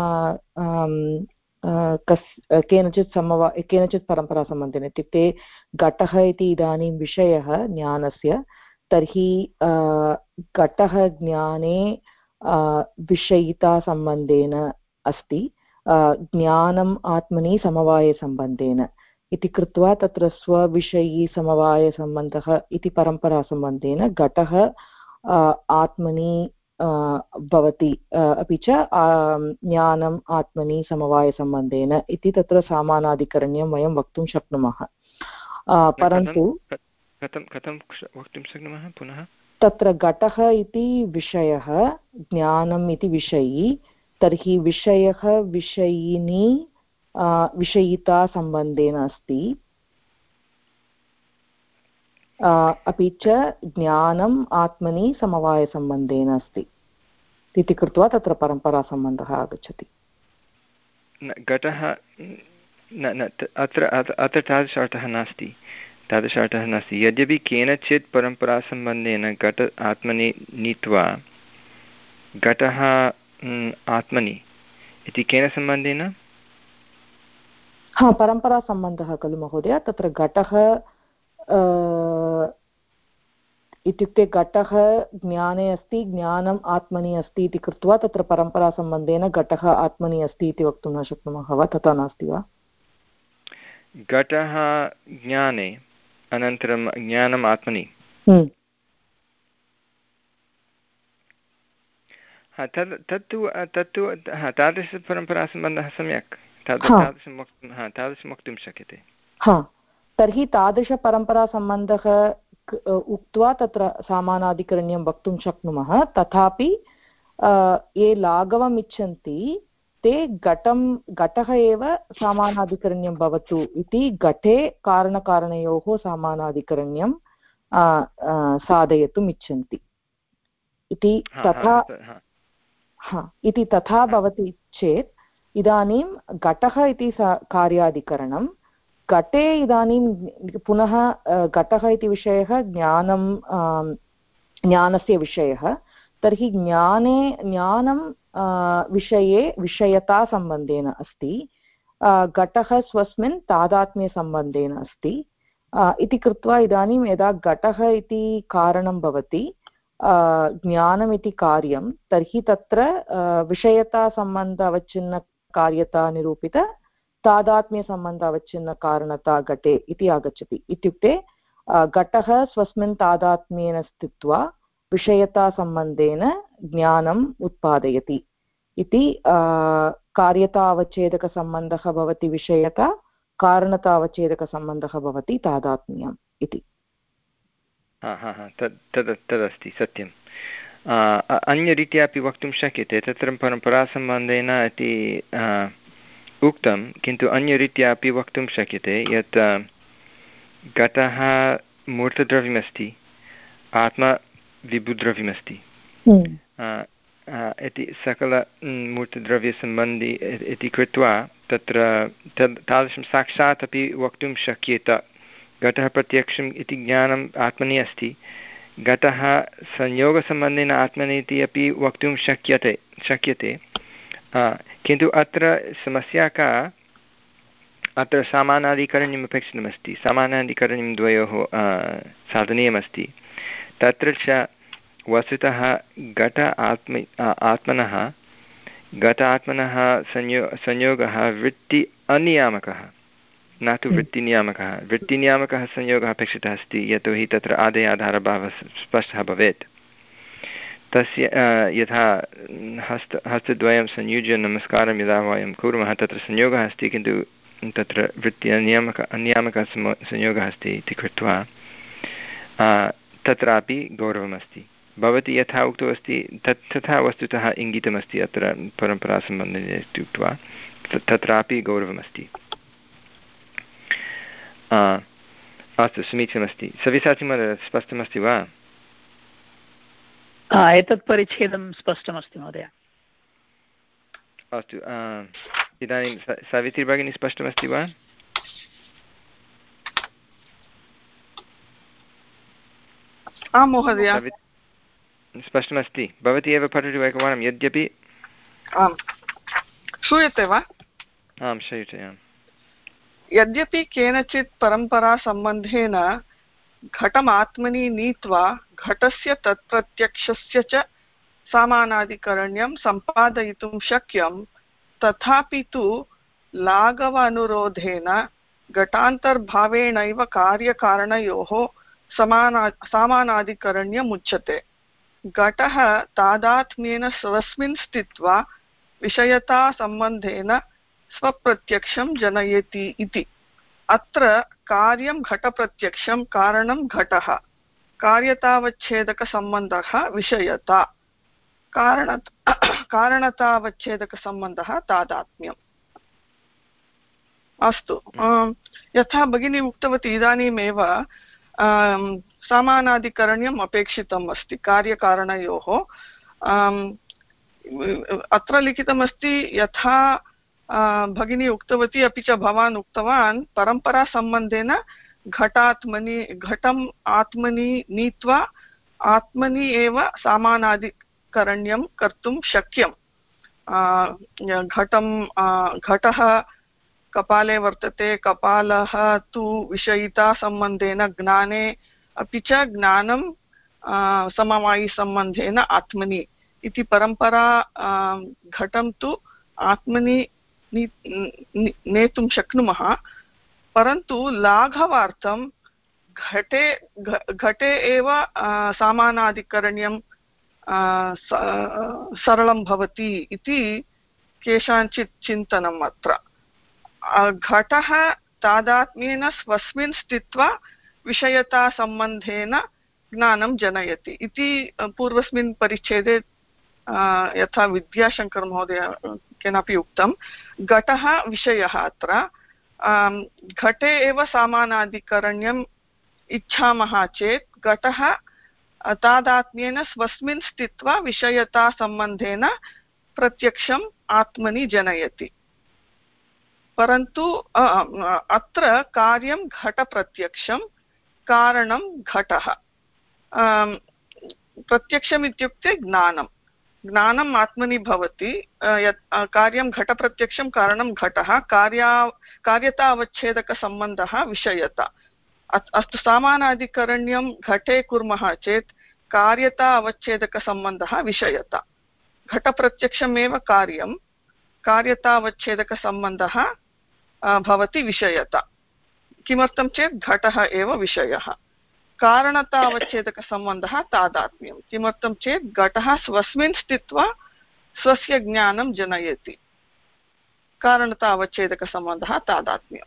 Speaker 6: कस् केनचित् समवा केनचित् परम्परासम्बन्धेन, इत्युक्ते घटः इति इदानीं विषयः ज्ञानस्य। तर्हि घटः ज्ञाने विषयितासम्बन्धेन अस्ति, ज्ञानम् आत्मनि समवायसम्बन्धेन इति कृत्वा तत्र स्वविषयी समवायसम्बन्धः इति परम्परासम्बन्धेन घटः आत्मनि भवति, अपि च ज्ञानम् आत्मनि समवायसम्बन्धेन इति तत्र समानाधिकरण्यं वयं वक्तुं शक्नुमः। परन्तु
Speaker 1: कथं कथं वक्तुं शक्नुमः पुनः?
Speaker 6: तत्र घटः इति विषयः, ज्ञानम् इति विषयी। तर्हि विषयः विषयिनी विषयितासम्बन्धेन अस्ति, अपि च ज्ञानम् आत्मनि समवायसम्बन्धेन अस्ति इति कृत्वा तत्र परम्परासम्बन्धः आगच्छति।
Speaker 1: घटः अत्र अत्र तादृश अर्थः नास्ति, तादृश अर्थः नास्ति। यद्यपि केनचित् परम्परासम्बन्धेन घट आत्मनि नीत्वा घटः आत्मनि इति केन सम्बन्धेन?
Speaker 6: हा, परम्परासम्बन्धः खलु महोदय। तत्र घटः इत्युक्ते घटः ज्ञाने अस्ति, ज्ञानम् आत्मनि अस्ति इति कृत्वा तत्र परम्परासम्बन्धेन घटः आत्मनि अस्ति इति वक्तुं न शक्नुमः वा? तथा नास्ति वा?
Speaker 1: घटः ज्ञाने अनन्तरं ज्ञानम् आत्मनि, तद् तत्तु तत्तु तादृशपरम्परासम्बन्धः सम्यक्, तादृशं वक्तुं हा तादृशं वक्तुं शक्यते।
Speaker 6: हा, तर्हि तादृशपरम्परासम्बन्धः उक्त्वा तत्र समानाधिकरण्यं वक्तुं शक्नुमः। तथापि ये लाघवम् इच्छन्ति ते घटं घटः एव समानाधिकरण्यं भवतु इति घटे कारणकारणयोः समानाधिकरण्यं साधयितुम् इच्छन्ति इति। तथा हा इति तथा भवति चेत् इदानीं घटः इति कार्याधिकरणं, घटे इदानीं पुनः घटः इति विषयः ज्ञानं ज्ञानस्य विषयः। तर्हि ज्ञाने ज्ञानं विषये विषयतासम्बन्धेन अस्ति, घटः स्वस्मिन् तादात्म्यसम्बन्धेन अस्ति इति कृत्वा इदानीं यदा घटः इति कारणं भवति, ज्ञानमिति कार्यं, तर्हि तत्र विषयतासम्बन्ध अवच्छिन्नकार्यता निरूपित तादात्म्यसम्बन्ध अवच्छिन्नकारणता घटे इति आगच्छति। इत्युक्ते घटः स्वस्मिन् तादात्म्येन स्थित्वा विषयतासम्बन्धेन ज्ञानम् उत्पादयति इति। कार्यतावच्छेदकसम्बन्धः भवति विषयता, कारणतावच्छेदकसम्बन्धः भवति तादात्म्यम् इति।
Speaker 1: हा हा हा तद् तद् तदस्ति सत्यम्। अन्यरीत्या अपि वक्तुं शक्यते, तत्र परम्परासम्बन्धेन इति उक्तं, किन्तु अन्यरीत्या अपि वक्तुं शक्यते यत् घटः मूर्तद्रव्यमस्ति, आत्मा विभुद्रव्यमस्ति इति सकल मूर्तद्रव्यसम्बन्धी इति कृत्वा तत्र तद् तादृशं साक्षात् अपि वक्तुं शक्येत। घटः प्रत्यक्षम् इति ज्ञानम् आत्मनि अस्ति, घटः संयोगसम्बन्धेन आत्मनीति अपि वक्तुं शक्यते शक्यते किन्तु अत्र समस्या का अत्र समानाधिकरण्यम् अपेक्षितमस्ति समानाधिकरण्यं द्वयोः साधनीयमस्ति तत्र च वस्तुतः घट आत्म आत्मनः घट आत्मनः संयो संयोगः वृत्ति अनियामकः न तु वृत्तिनियामकः वृत्तिनियामकः संयोगः अपेक्षितः अस्ति यतोहि तत्र आदय आधारभावः स्पष्टः भवेत् तस्य यथा हस्त हस्तद्वयं संयुज्य नमस्कारं यदा वयं कुर्मः तत्र संयोगः अस्ति किन्तु तत्र वृत्ति अनियामक अनियामकः संयोगः अस्ति इति कृत्वा तत्रापि गौरवमस्ति भवती यथा उक्तमस्ति तत् तथा वस्तुतः इङ्गितमस्ति अत्र परम्परासम्बन्धेन इत्युक्त्वा तत्रापि गौरवमस्ति अस्तु समीचीनमस्ति सविसाचिमहोदय स्पष्टमस्ति वा
Speaker 5: एतत् परिच्छेदं स्पष्टमस्ति महोदय
Speaker 1: अस्तु इदानीं सावित्री भगिनी स्पष्टमस्ति वा
Speaker 7: आं महोदय
Speaker 1: स्पष्टमस्ति भवती एव पठतु एकवारं यद्यपि
Speaker 7: आम् श्रूयते वा
Speaker 1: आं श्रूयते आम्
Speaker 7: यद्यपि केनचित् परम्परासम्बन्धेन घटमात्मनि नीत्वा घटस्य तत्प्रत्यक्षस्य च समानाधिकरण्यं सम्पादयितुं शक्यं तथापि तु लाघव अनुरोधेन घटान्तर्भावेणैव कार्यकारणयोः समाना समानाधिकरण्यमुच्यते घटः तादात्म्येन स्वस्मिन् स्थित्वा विषयतासम्बन्धेन स्वप्रत्यक्षं जनयति इति अत्र कार्यं घटप्रत्यक्षं कारणं घटः कार्यतावच्छेदकसम्बन्धः विषयता कारण कारणतावच्छेदकसम्बन्धः तादात्म्यम् अस्तु यथा भगिनी उक्तवती इदानीमेव समानाधिकरण्यम् अपेक्षितम् अस्ति कार्यकारणयोः अत्र लिखितमस्ति यथा भगिनी उक्तवती अपि च भवान् उक्तवान् परम्परासम्बन्धेन घटात्मनि घटम् आत्मनि नीत्वा आत्मनि एव समानाधिकरण्यं कर्तुं शक्यं घटं घटः कपाले वर्तते कपालः तु विषयितासम्बन्धेन ज्ञाने अपि च ज्ञानं समवायिसम्बन्धेन आत्मनि इति परम्परा घटं तु आत्मनि नेतुं शक्नुमः परन्तु लाघवार्थं घटे घटे एव समानाधिकरण्यं सरलं भवति इति केषाञ्चित् चिन्तनम् अत्र घटः तादात्म्येन स्वस्मिन् स्थित्वा विषयतासम्बन्धेन ज्ञानं जनयति इति पूर्वस्मिन् परिच्छेदे यथा विद्याशङ्कर महोदय केनापि उक्तं घटः विषयः अत्र घटे एव समानाधिकरण्यम् इच्छामः चेत् घटः तादात्म्येन स्वस्मिन् स्थित्वा विषयतासम्बन्धेन प्रत्यक्षम् आत्मनि जनयति परन्तु अत्र कार्यं घटप्रत्यक्षं कारणं घटः प्रत्यक्षम् इत्युक्ते ज्ञानं ज्ञानम् आत्मनि भवति यत् कार्यं घटप्रत्यक्षं कारणं घटः कार्या कार्यता अवच्छेदकसम्बन्धः विषयता अस्तु समानाधिकरण्यं घटे कुर्मः चेत् कार्यता अवच्छेदकसम्बन्धः विषयता घटप्रत्यक्षमेव कार्यं कार्यता अवच्छेदकसम्बन्धः भवति विषयता किमर्थं चेत् घटः एव विषयः कारणता अवच्छेदकसम्बन्धः तादात्म्यं किमर्थं चेत् घटः स्वस्मिन् स्थित्वा स्वस्य ज्ञानं जनयति कारणता अवच्छेदकसम्बन्धः तादात्म्यम्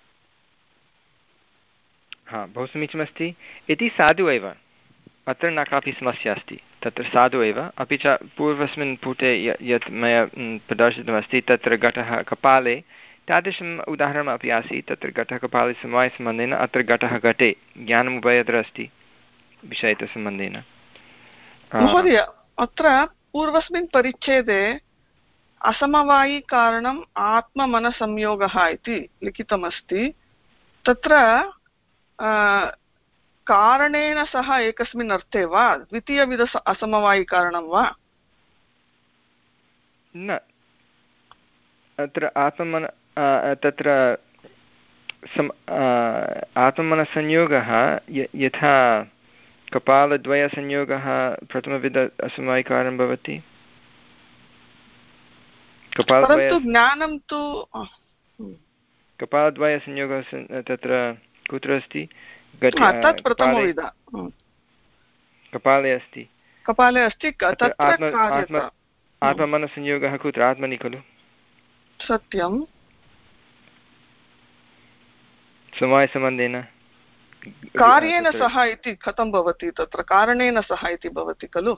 Speaker 1: हा बहु समीचीनमस्ति इति साधु एव अत्र न कापि समस्या अस्ति तत्र साधु एव अपि च पूर्वस्मिन् पुटे यत् मया प्रदर्शितमस्ति तत्र घटः कपाले तादृशम् उदाहरणमपि आसीत् तत्र घटः कपाले समवायसम्बन्धेन अत्र घटः घटे ज्ञानम् उभयत्र अस्ति विषयतसम्बन्धेन
Speaker 7: महोदय अत्र पूर्वस्मिन् परिच्छेदे असमवायिकारणम् आत्ममनसंयोगः इति लिखितमस्ति तत्र कारणेन सह एकस्मिन् अर्थे वा द्वितीयविध असमवायिकारणं वा
Speaker 1: न अत्र आत्ममन तत्र सम् आत्ममनसंयोगः यथा कपालद्वयसंयोगः प्रथमविध असमवायिकारणं भवति कपालद्वय
Speaker 7: ज्ञानं तु
Speaker 1: कपालद्वयसंयोगः तत्र कुत्र अस्ति कपाले अस्ति
Speaker 7: कपाले अस्ति
Speaker 1: आत्ममनसंयोगः कुत्र आत्मनि खलु
Speaker 7: सत्यं
Speaker 1: समवायसम्बन्धेन
Speaker 7: कार्येण सह इति कथं भवति तत्र कारणेन सह इति भवति खलु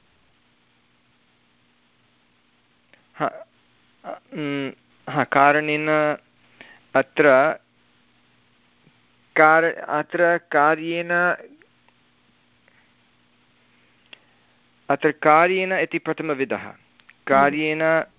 Speaker 1: हा कारणेन अत्र कार अत्र कार्येन अत्र कार्येन इति प्रथमविधः कार्येन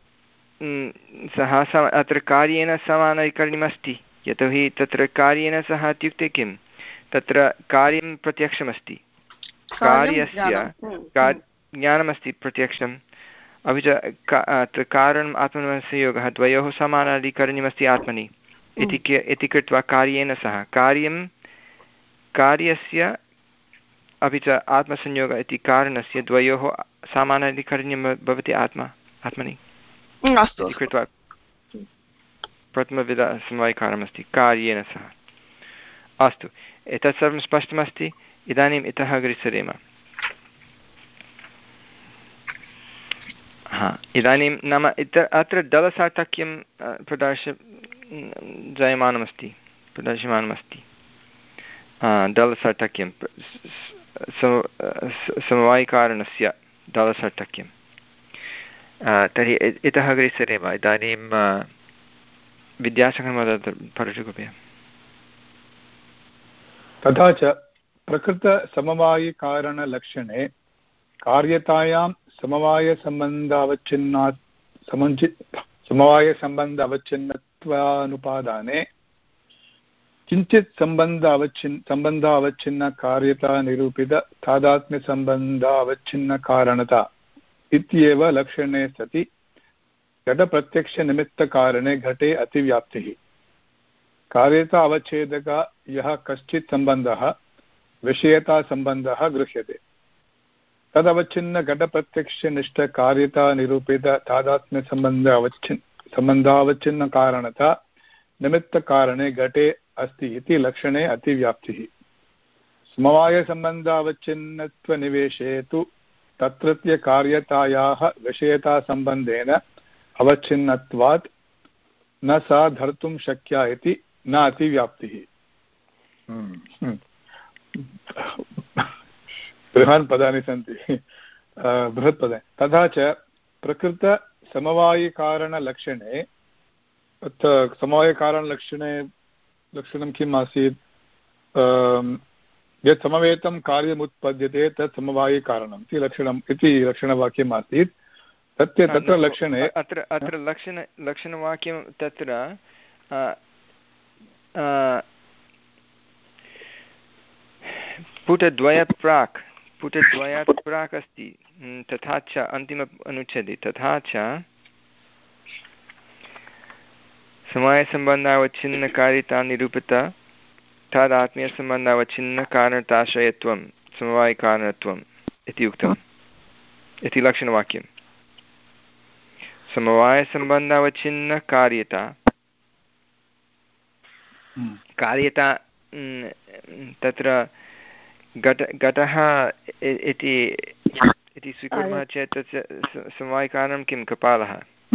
Speaker 1: सह अत्र कार्येन समानकरणीयमस्ति यतोहि तत्र कार्येण सह इत्युक्ते किं तत्र कार्यं प्रत्यक्षमस्ति कार्यस्य ज्ञानमस्ति प्रत्यक्षम् अपि च अत्र कारणम् आत्मनसंयोगः द्वयोः समानाधिकरणीयमस्ति आत्मनि इति इति कृत्वा कार्येण सह कार्यं कार्यस्य अपि च आत्मसंयोगः इति कारणस्य द्वयोः समानाधिकरणीयं भवति आत्मा आत्मनि इति कृत्वा प्रथमविध समवायिकारणमस्ति कार्येण सह अस्तु एतत् सर्वं स्पष्टमस्ति इदानीम् इतः अग्रे सरेम हा इदानीं नाम इत अत्र दलसार्थक्यं प्रदर्श जायमानमस्ति प्रदर्श्यमानमस्ति दलसार्थक्यं समवायिकारणस्य दलसार्थक्यं तर्हि इतः अग्रे सरेम इदानीं विद्यासागरमहोदय पठतु कृपया
Speaker 3: तथा च प्रकृतसमवायिकारणलक्षणे कार्यतायां समवायसम्बन्धावच्छिन्नात् समञ्चि समवायसम्बन्ध अवच्छिन्नत्वानुपादाने किञ्चित् सम्बन्ध अवच्छिन् सम्बन्धावच्छिन्नकार्यता निरूपित तादात्म्यसम्बन्धावच्छिन्नकारणता इत्येव लक्षणे सति घटप्रत्यक्षनिमित्तकारणे घटे अतिव्याप्तिः कार्यता अवच्छेदक यः कश्चित् सम्बन्धः विषयतासम्बन्धः गृह्यते तदवच्छिन्न घटप्रत्यक्षनिष्ठकार्यता निरूपित तादात्म्यसम्बन्ध अवच्छिन् सम्बन्धावच्छिन्नकारणता निमित्तकारणे घटे अस्ति इति लक्षणे अतिव्याप्तिः समवायसम्बन्धावच्छिन्नत्वनिवेशे तु तत्रत्यकार्यतायाः विषयतासम्बन्धेन अवच्छिन्नत्वात् न सा धर्तुं शक्या इति न अतिव्याप्तिः बृहन् पदानि सन्ति बृहत् पदानि तथा च प्रकृतसमवायिकारणलक्षणे समवायिकारणलक्षणे लक्षणं किम् आसीत् यत् समवेतं कार्यमुत्पद्यते तत् समवायिकारणम् इति लक्षणम् इति लक्षणवाक्यम् आसीत् तत्र तत्र लक्षणे
Speaker 1: अत्र अत्र लक्षण लक्षणवाक्यं तत्र पुटद्वयात् प्राक् पुटद्वयात् प्राक् अस्ति तथा च अन्तिम अनुच्छेदे तथा च समवायसम्बन्धावच्छिन्नकार्यता निरूपित तादात्म्यसम्बन्धावच्छिन्नकारणताश्रयत्वं समवायिकारणत्वम् इति उक्तम् इति लक्षणवाक्यं समवायसम्बन्धावच्छिन्नकार्यता कार्यता तत्र घट घटः इति इति स्वीकुर्मः चेत् तस्य समवायिकारणं किं कपालः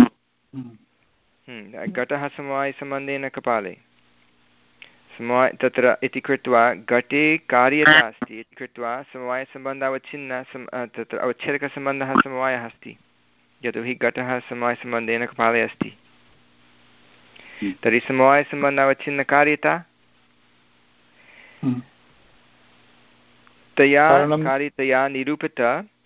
Speaker 1: घटः समवायसम्बन्धेन कपाले समवाय तत्र इति कृत्वा घटे कार्यता अस्ति इति कृत्वा समवायसम्बन्धावच्छिन्न तत्र अवच्छेदकसम्बन्धः समवायः अस्ति यतोहि घटः समवायसम्बन्धेन कपाले अस्ति तर्हि समवायसम्बन्धावच्छिन्नकार्यता तया कार्यतया निरूपित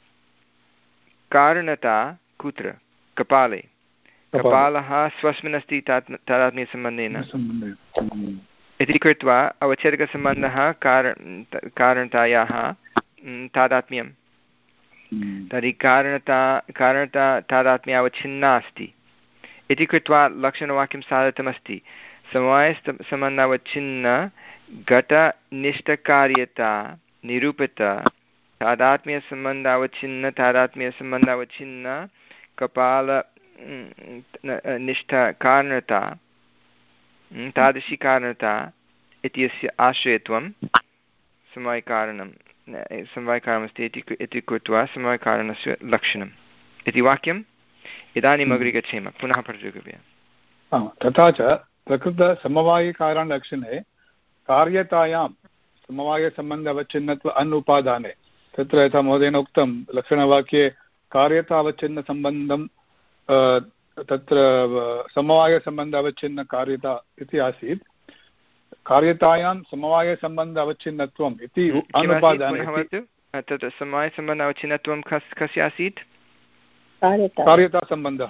Speaker 1: कारणता कुत्र कपाले कपालः स्वस्मिन् अस्ति तादात्म्यसम्बन्धेन इति कृत्वा अवच्छेदकसम्बन्धः कार कारणतायाः तादात्म्यं तर्हि कारणता कारणता तादात्म्य अवच्छिन्ना अस्ति इति कृत्वा लक्षणवाक्यं साधितमस्ति समवायसम्बन्धावच्छिन्न घटनिष्ठकार्यता निरूपित तादात्म्यसम्बन्धावच्छिन्न तादात्म्यसम्बन्धावच्छिन्न कपाल निष्ठकारणता तादृशी कारणता इत्यस्य आश्रयत्वं समवायकारणं समवायकारणमस्ति इति कृत्वा समवायकारणस्य लक्षणम् इति वाक्यम् इदानीम् अग्रे गच्छेम पुनः पठतु कृपया।
Speaker 3: तथा च प्रकृतसमवायिकारणलक्षणे कार्यतायां समवायसम्बन्ध अवच्छिन्नत्व अनुपादाने तत्र यथा महोदयेन उक्तं लक्षणवाक्ये कार्यतावच्छिन्नसम्बन्धं तत्र समवायसम्बन्ध अवच्छिन्नकार्यता इति आसीत् कार्यतायां समवायसम्बन्ध अवच्छिन्नत्वम् इति अनुपादाने
Speaker 1: तत्र समवायसम्बन्ध अवच्छिन्नत्वं कस्य आसीत्
Speaker 3: कार्यतासम्बन्धः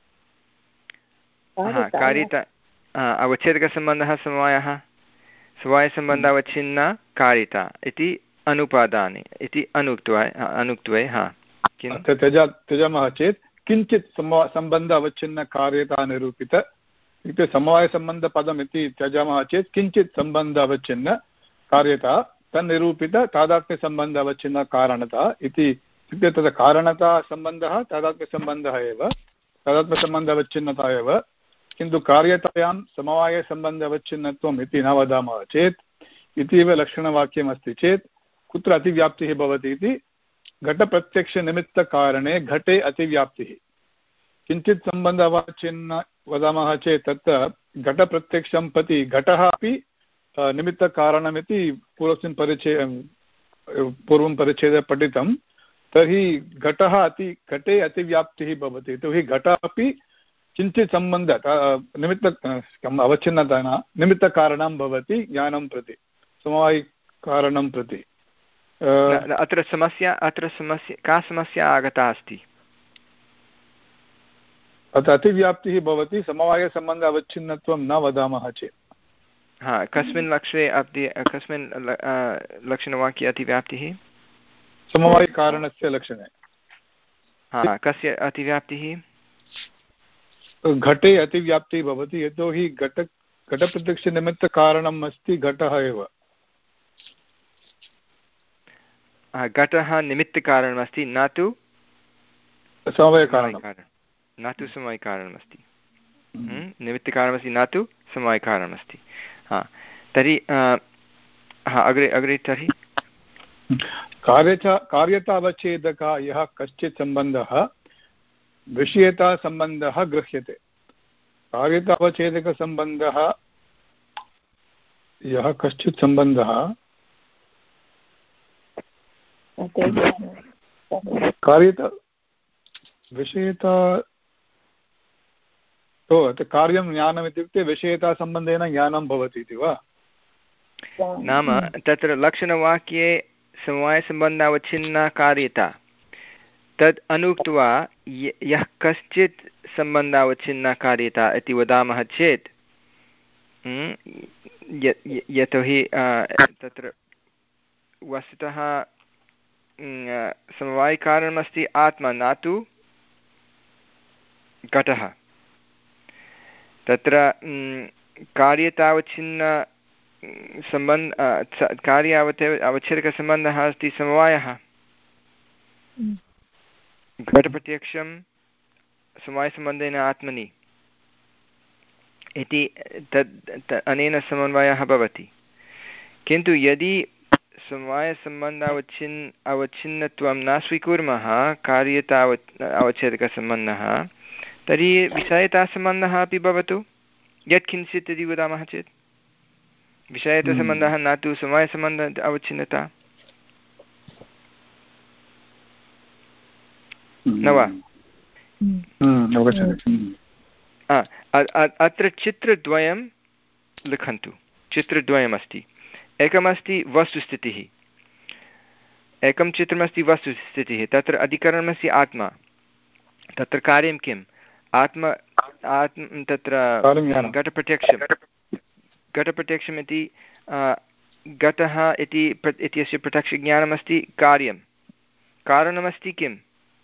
Speaker 1: कार्यता अवच्छेदकसम्बन्धः समवायः समवायसम्बन्ध अवच्छिन्ना कार्यता इति अनुपादाने इति अनुक्त्वा अनुक्त्वे हा
Speaker 3: त्यजा त्यजामः चेत् किञ्चित् सम्बन्ध अवच्छिन्न कार्यता निरूपित इत्युक्ते समवायसम्बन्धपदम् इति त्यजामः चेत् किञ्चित् सम्बन्ध अवच्छिन्न कार्यता तन्निरूपित तादात्म्यसम्बन्ध अवच्छिन्न कारणता इति इत्युक्ते तद् कारणता सम्बन्धः तादात्म्यसम्बन्धः एव तादात्म्यसम्बन्ध अवच्छिन्नता एव किन्तु कार्यतायां समवायसम्बन्ध अवच्छिन्नत्वम् इति न वदामः चेत् इतीव लक्षणवाक्यमस्ति चेत् कुत्र अतिव्याप्तिः भवति इति घटप्रत्यक्षनिमित्तकारणे घटे अतिव्याप्तिः किञ्चित् सम्बन्ध अवच्छिन्न वदामः चेत् तत्र घटप्रत्यक्षं प्रति घटः अपि निमित्तकारणमिति पूर्वस्मिन् परिचय पूर्वं परिच्छेदे पठितं तर्हि घटः अति घटे अतिव्याप्तिः भवति यतोहि घटः अपि किञ्चित् सम्बन्ध निमित्त अवच्छिन्नता न निमित्तकारणं भवति ज्ञानं प्रति समवायिकारणं प्रति।
Speaker 1: अत्र समस्या अत्र समस्या का समस्या आगता अस्ति
Speaker 3: अत्र अतिव्याप्तिः भवति समवायसम्बन्ध अवच्छिन्नत्वं न वदामः चेत्
Speaker 1: हा कस्मिन् लक्ष्ये अति कस्मिन् लक्षणवाक्ये अतिव्याप्तिः
Speaker 3: समवायिकारणस्य लक्षणे
Speaker 1: हा कस्य अतिव्याप्तिः
Speaker 3: घटे अतिव्याप्तिः भवति यतोहि घट घटप्रत्यक्षनिमित्तकारणम् अस्ति घटः एव
Speaker 1: घटः निमित्तकारणमस्ति न तु
Speaker 3: समवायिकारणं
Speaker 1: न तु समवायिकारणमस्ति निमित्तकारणमस्ति न तु समवायिकारणमस्ति हा तर्हि हा अग्रे अग्रे तर्हि
Speaker 3: कार्यता कार्यतावच्छेदकः यः कश्चित् सम्बन्धः विषयतासम्बन्धः गृह्यते कार्यतावच्छेदकसम्बन्धः यः कश्चित् सम्बन्धः कार्यता विषयता कार्यं ज्ञानम् इत्युक्ते विषयतासम्बन्धेन ज्ञानं भवति इति वा
Speaker 1: नाम तत्र लक्षणवाक्ये समवायसम्बन्धावच्छिन्ना कार्यता तद् अनुक्त्वा यः कश्चित् सम्बन्धावच्छिन्ना कार्यता इति वदामः चेत् यतोहि तत्र वस्तुतः समवायिकारणमस्ति आत्मा न तु घटः तत्र कार्यतावच्छिन्न सम्बन्ध कार्यावत् अवच्छेदकसम्बन्धः अस्ति समवायः घटप्रत्यक्षं समवायसम्बन्धेन आत्मनि इति तद् अनेन समन्वयः भवति किन्तु यदि समवायसम्बन्धावच्छिन् अवच्छिन्नत्वं न स्वीकुर्मः कार्यता अवच्छेदकसम्बन्धः तर्हि विषयतासम्बन्धः अपि भवतु यत्किञ्चित् इति वदामः चेत् विषयतासम्बन्धः न तु समवायसम्बन्ध अवच्छिन्नता न वा अत्र चित्रद्वयं लिखन्तु चित्रद्वयमस्ति एकमस्ति वस्तुस्थितिः एकं चित्रमस्ति वस्तुस्थितिः तत्र अधिकरणमस्ति आत्मा तत्र कार्यं किम् आत्मा आत्म तत्र घटप्रत्यक्षं घटप्रत्यक्षम् इति घटः इति इत्यस्य प्रत्यक्षज्ञानमस्ति कार्यं कारणमस्ति किम्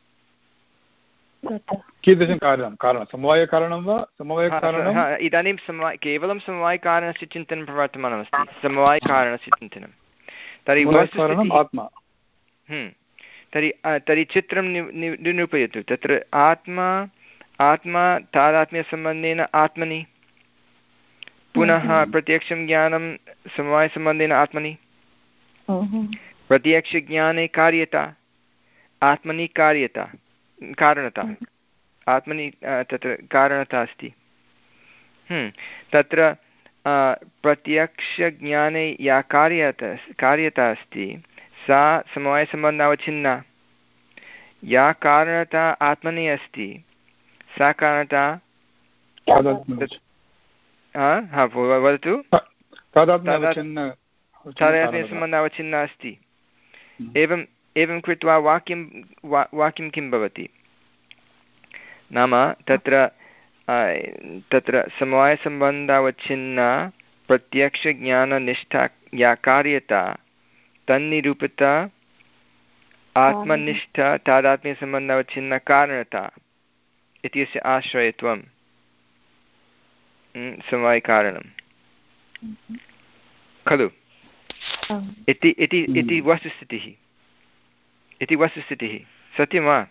Speaker 3: कीदृशं कारणं कारणं समवायकारणं वा समवायकारणं
Speaker 1: इदानीं समवाय केवलं समवायकारणस्य चिन्तनं प्रवर्तमानमस्ति समवायकारणस्य चिन्तनं तर्हि
Speaker 3: आत्मा
Speaker 1: तर्हि तर्हि चित्रं निरूपयतु तत्र आत्मा आत्मा तादात्म्यसम्बन्धेन आत्मनि पुनः प्रत्यक्षं ज्ञानं समवायसम्बन्धेन आत्मनि प्रत्यक्षज्ञाने कार्यता आत्मनि कार्यता कारणता आत्मनि तत्र कारणता अस्ति तत्र प्रत्यक्षज्ञाने या कार्यता कार्यता अस्ति सा समवायसम्बन्धावच्छिन्ना या कारणता आत्मनि अस्ति सा कारणता हा वदतु तादात्म्यसम्बन्धावच्छिन्ना अस्ति एवं एवं कृत्वा वाक्यं वा वाक्यं किं भवति नाम तत्र तत्र समवायसम्बन्धावच्छिन्ना प्रत्यक्षज्ञाननिष्ठा या कार्यता तन्निरूपिता आत्मनिष्ठा तादात्म्यसम्बन्धावच्छिन्ना कारणता इत्यस्य आश्रयत्वं समवायकारणं खलु इति इति इति वस्तुस्थितिः इति वस्तुस्थितिः सत्यं वा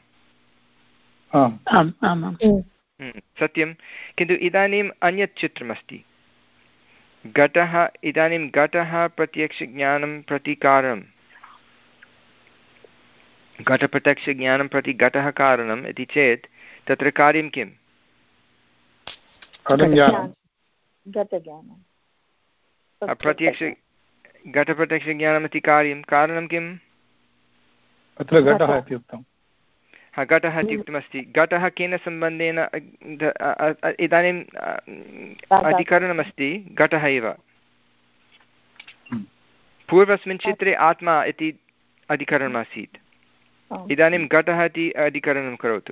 Speaker 1: सत्यं किन्तु इदानीम् अन्यत् चित्रमस्ति घटः इदानीं घटः प्रत्यक्षज्ञानं प्रति कारणं घटप्रत्यक्षज्ञानं प्रति घटः कारणम् इति चेत् तत्र कार्यं किम् प्रत्यक्ष घटप्रत्यक्षज्ञानमिति कार्यं कारणं किम्
Speaker 3: अत्र घटः इति उक्तं
Speaker 1: हा घटः इति उक्तमस्ति घटः केन सम्बन्धेन इदानीम् अधिकरणमस्ति घटः एव पूर्वस्मिन् चित्रे आत्मा इति अधिकरणमासीत् इदानीं घटः इति अधिकरणं करोतु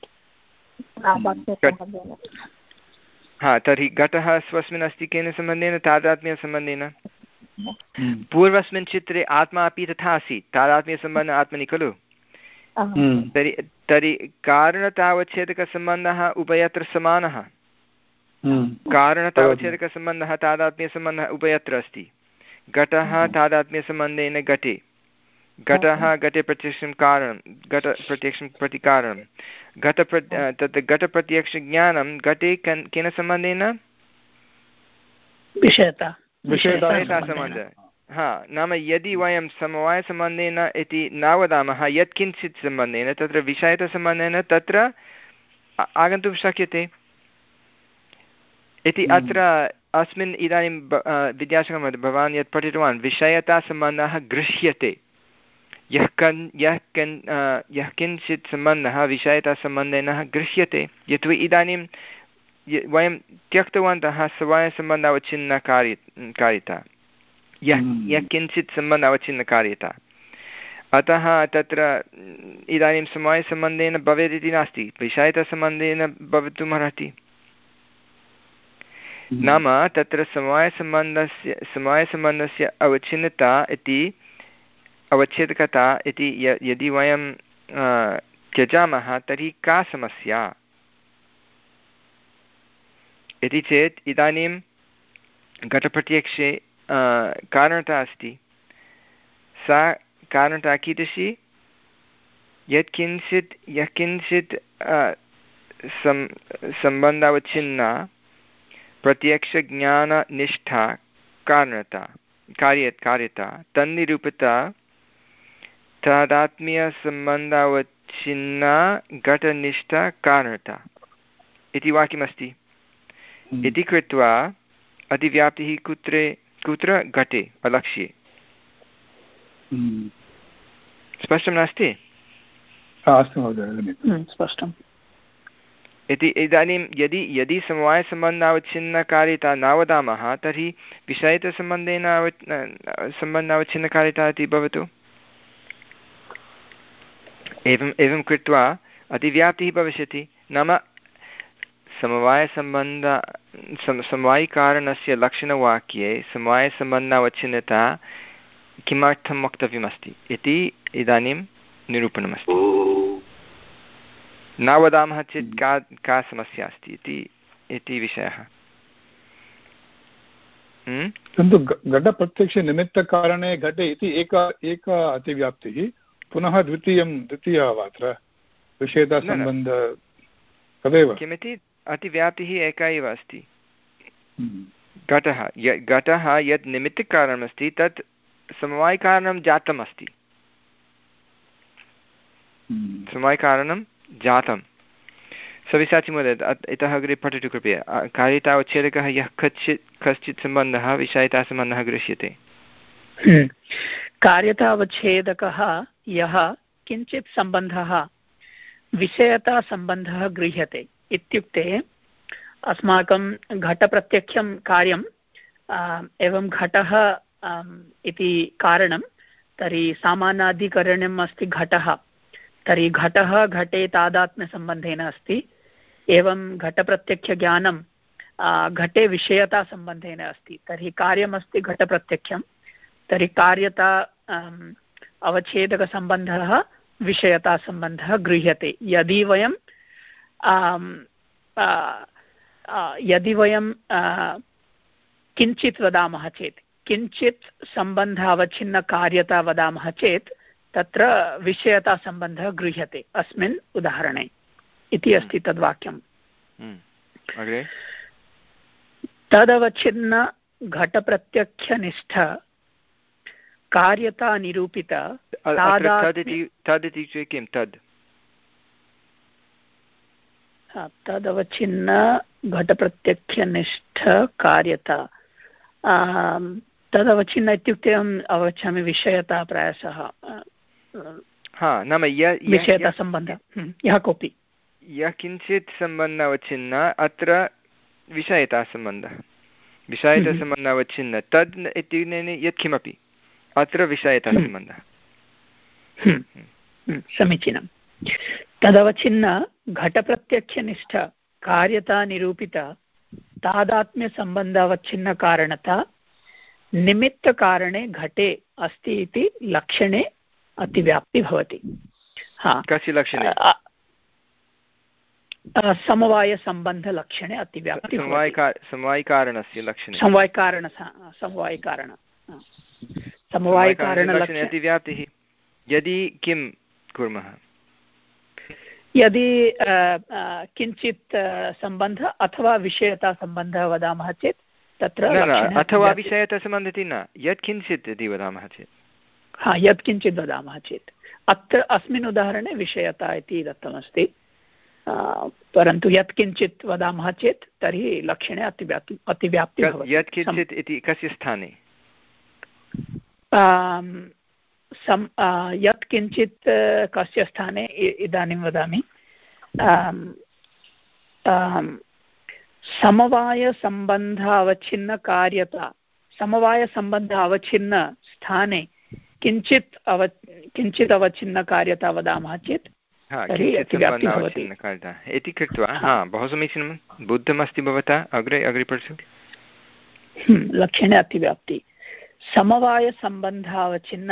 Speaker 1: हा तर्हि घटः स्वस्मिन् अस्ति केन सम्बन्धेन तादात्म्यसम्बन्धेन पूर्वस्मिन् चित्रे आत्मा अपि तथा आसीत् तादात्म्यसम्बन्धः आत्मनि खलु तर्हि तर्हि कारणतावच्छेदकसम्बन्धः उभयत्र समानः कारणतावच्छेदकसम्बन्धः तादात्म्यसम्बन्धः उभयत्र अस्ति घटः तादात्म्यसम्बन्धेन घटे घटः घटे प्रत्यक्षं कारणं घट प्रत्यक्षं प्रति कारणं घटप्र तत् घटप्रत्यक्षज्ञानं घटे कन् केन सम्बन्धेन
Speaker 5: विषयता
Speaker 1: विषयतासम्बन्धः हा नाम यदि वयं समवायसम्बन्धेन इति न वदामः यत्किञ्चित् सम्बन्धेन तत्र विषयतासम्बन्धेन तत्र आगन्तुं शक्यते इति अत्र अस्मिन् इदानीं विद्याशाखामध्ये भवान् यत् पठितवान् विषयतासम्बन्धः गृह्यते यः कन् यः कन् यः किञ्चित् सम्बन्धः विषयतासम्बन्धेन गृह्यते यतो हि इदानीं वयं त्यक्तवन्तः समवायसम्बन्धावच्छिन्नकार्य कारिता यः यः किञ्चित् सम्बन्धावच्छिन्नकार्यता अतः तत्र इदानीं समवायसम्बन्धेन भवेदिति नास्ति विषयतासम्बन्धेन भवितुमर्हति नाम तत्र समवायसम्बन्धस्य समवायसम्बन्धस्य अवच्छिन्नता इति अवच्छेदकता इति यदि वयं त्यजामः तर्हि का समस्या इति चेत् इदानीं घटप्रत्यक्षे कारणता अस्ति सा कारणता कीदृशी यत्किञ्चित् यत्किञ्चित् सम् सम्बन्धावच्छिन्ना प्रत्यक्षज्ञाननिष्ठा कारणता कार्य कार्यता तन्निरूपिता तादात्म्यसम्बन्धावच्छिन्ना घटनिष्ठा कारणता इति वाक्यमस्ति इति कृत्वा अतिव्याप्तिः कुत्रे कुत्र घटे अलक्ष्ये स्पष्टं नास्ति
Speaker 3: अस्तु महोदय
Speaker 5: स्पष्टम्
Speaker 1: इति इदानीं यदि यदि समवायसम्बन्धावच्छिन्नकार्यता न वदामः तर्हि विषयतसम्बन्धेन सम्बन्धावच्छिन्नकार्यता इति भवतु एवम् एवं कृत्वा अतिव्याप्तिः भविष्यति नाम समवायसम्बन्ध सम समवायिकारणस्य लक्षणवाक्ये समवायसम्बन्धावच्छिन्नता किमर्थं वक्तव्यमस्ति इति इदानीं निरूपणमस्ति। न वदामः चेत् का का समस्या अस्ति इति इति विषयः।
Speaker 3: किन्तु घटप्रत्यक्षनिमित्तकारणे घटे इति एक एक अतिव्याप्तिः, पुनः द्वितीयं द्वितीयः वा अत्र विषयतासम्बन्ध तदेव
Speaker 1: किमिति अतिव्याप्तिः एका एव अस्ति। घटः य घटः यत् निमित्तकारणमस्ति तत् समवायिकारणं जातम् अस्ति, समवायिकारणं जातं। सविसाचि महोदय इतः अग्रे पठतु कृपया। कार्यतावच्छेदकः यः कश्चित् कश्चित् सम्बन्धः विषयतासम्बन्धः गृह्यते।
Speaker 5: कार्यतावच्छेदकः यः किञ्चित् सम्बन्धः विषयतासम्बन्धः गृह्यते इत्युक्ते अस्माकं घटप्रत्यक्षं कार्यं एवं घटः इति कारणं, तर्हि सामानाधिकरणम् अस्ति घटः, तर्हि घटः घटे तादात्म्यसम्बन्धेन अस्ति, एवं घटप्रत्यक्षज्ञानं घटे विषयतासम्बन्धेन अस्ति। तर्हि कार्यमस्ति घटप्रत्यक्षं, तर्हि कार्यता अवच्छेदकसम्बन्धः विषयतासम्बन्धः गृह्यते। यदि वयं यदि वयं किञ्चित् वदामः चेत्, किञ्चित् सम्बन्धावच्छिन्नकार्यता वदामः चेत् तत्र विषयतासम्बन्धः गृह्यते अस्मिन् उदाहरणे इति अस्ति तद्वाक्यम्। तदवच्छिन्न घटप्रत्यक्षनिष्ठ कार्यता निरूपित
Speaker 1: तदिति किं तद्
Speaker 5: तदवच्छिन्न घटप्रत्यक्षनिष्ठ कार्यता तदवच्छिन्न इत्युक्ते अहम् अवगच्छामि विषयता प्रायशः
Speaker 1: नाम
Speaker 5: विषयतासम्बन्धः यः कोऽपि
Speaker 1: यः किञ्चित् सम्बन्धः अवच्छिन्न अत्र विषयतासम्बन्धः विषयतासम्बन्धः अवच्छिन्न तद् इत्युक्ते यत्किमपि अत्र विषयतासम्बन्धः।
Speaker 5: समीचीनं। तदवच्छिन्न घटप्रत्यक्षनिष्ठ कार्यता निरूपित तादात्म्यसम्बन्धावच्छिन्नकारणता निमित्तकारणे घटे अस्ति इति लक्षणे अतिव्याप्ति भवति। हा,
Speaker 1: कस्य लक्षणे?
Speaker 5: समवायसम्बन्धलक्षणे अतिव्याप्ति
Speaker 1: समवायिकारणस्य लक्षणे
Speaker 5: समवायिकारण समवायिकारण समवायिकारणलक्षणे
Speaker 1: अतिव्याप्तिः। यदि किं कुर्मः?
Speaker 5: यदि किञ्चित् सम्बन्धः अथवा विषयतासम्बन्धः वदामः चेत् तत्र
Speaker 1: अथवा विषयतासम्बन्धः इति न, यत्किञ्चित् इति वदामः चेत्
Speaker 5: हा यत्किञ्चित् वदामः चेत् अत्र अस्मिन् उदाहरणे विषयता इति दत्तमस्ति, परन्तु यत्किञ्चित् वदामः चेत् तर्हि लक्षणे अतिव्याप्ति अतिव्याप्तिः भवति।
Speaker 1: यत्किञ्चित् इति कस्य स्थाने?
Speaker 5: सम् यत्किञ्चित् कस्य स्थाने इदानीं वदामि। समवायसम्बन्ध अवच्छिन्नकार्यता समवायसम्बन्ध अवच्छिन्न स्थाने किञ्चित् अव किञ्चित् अवच्छिन्नकार्यता वदामः चेत्
Speaker 1: इति कृत्वा हा बहु समीचीनं बुद्धमस्ति भवता। अग्रे अग्रे पठतु।
Speaker 5: लक्षणे अतिव्याप्ति समवायसम्बन्धावच्छिन्न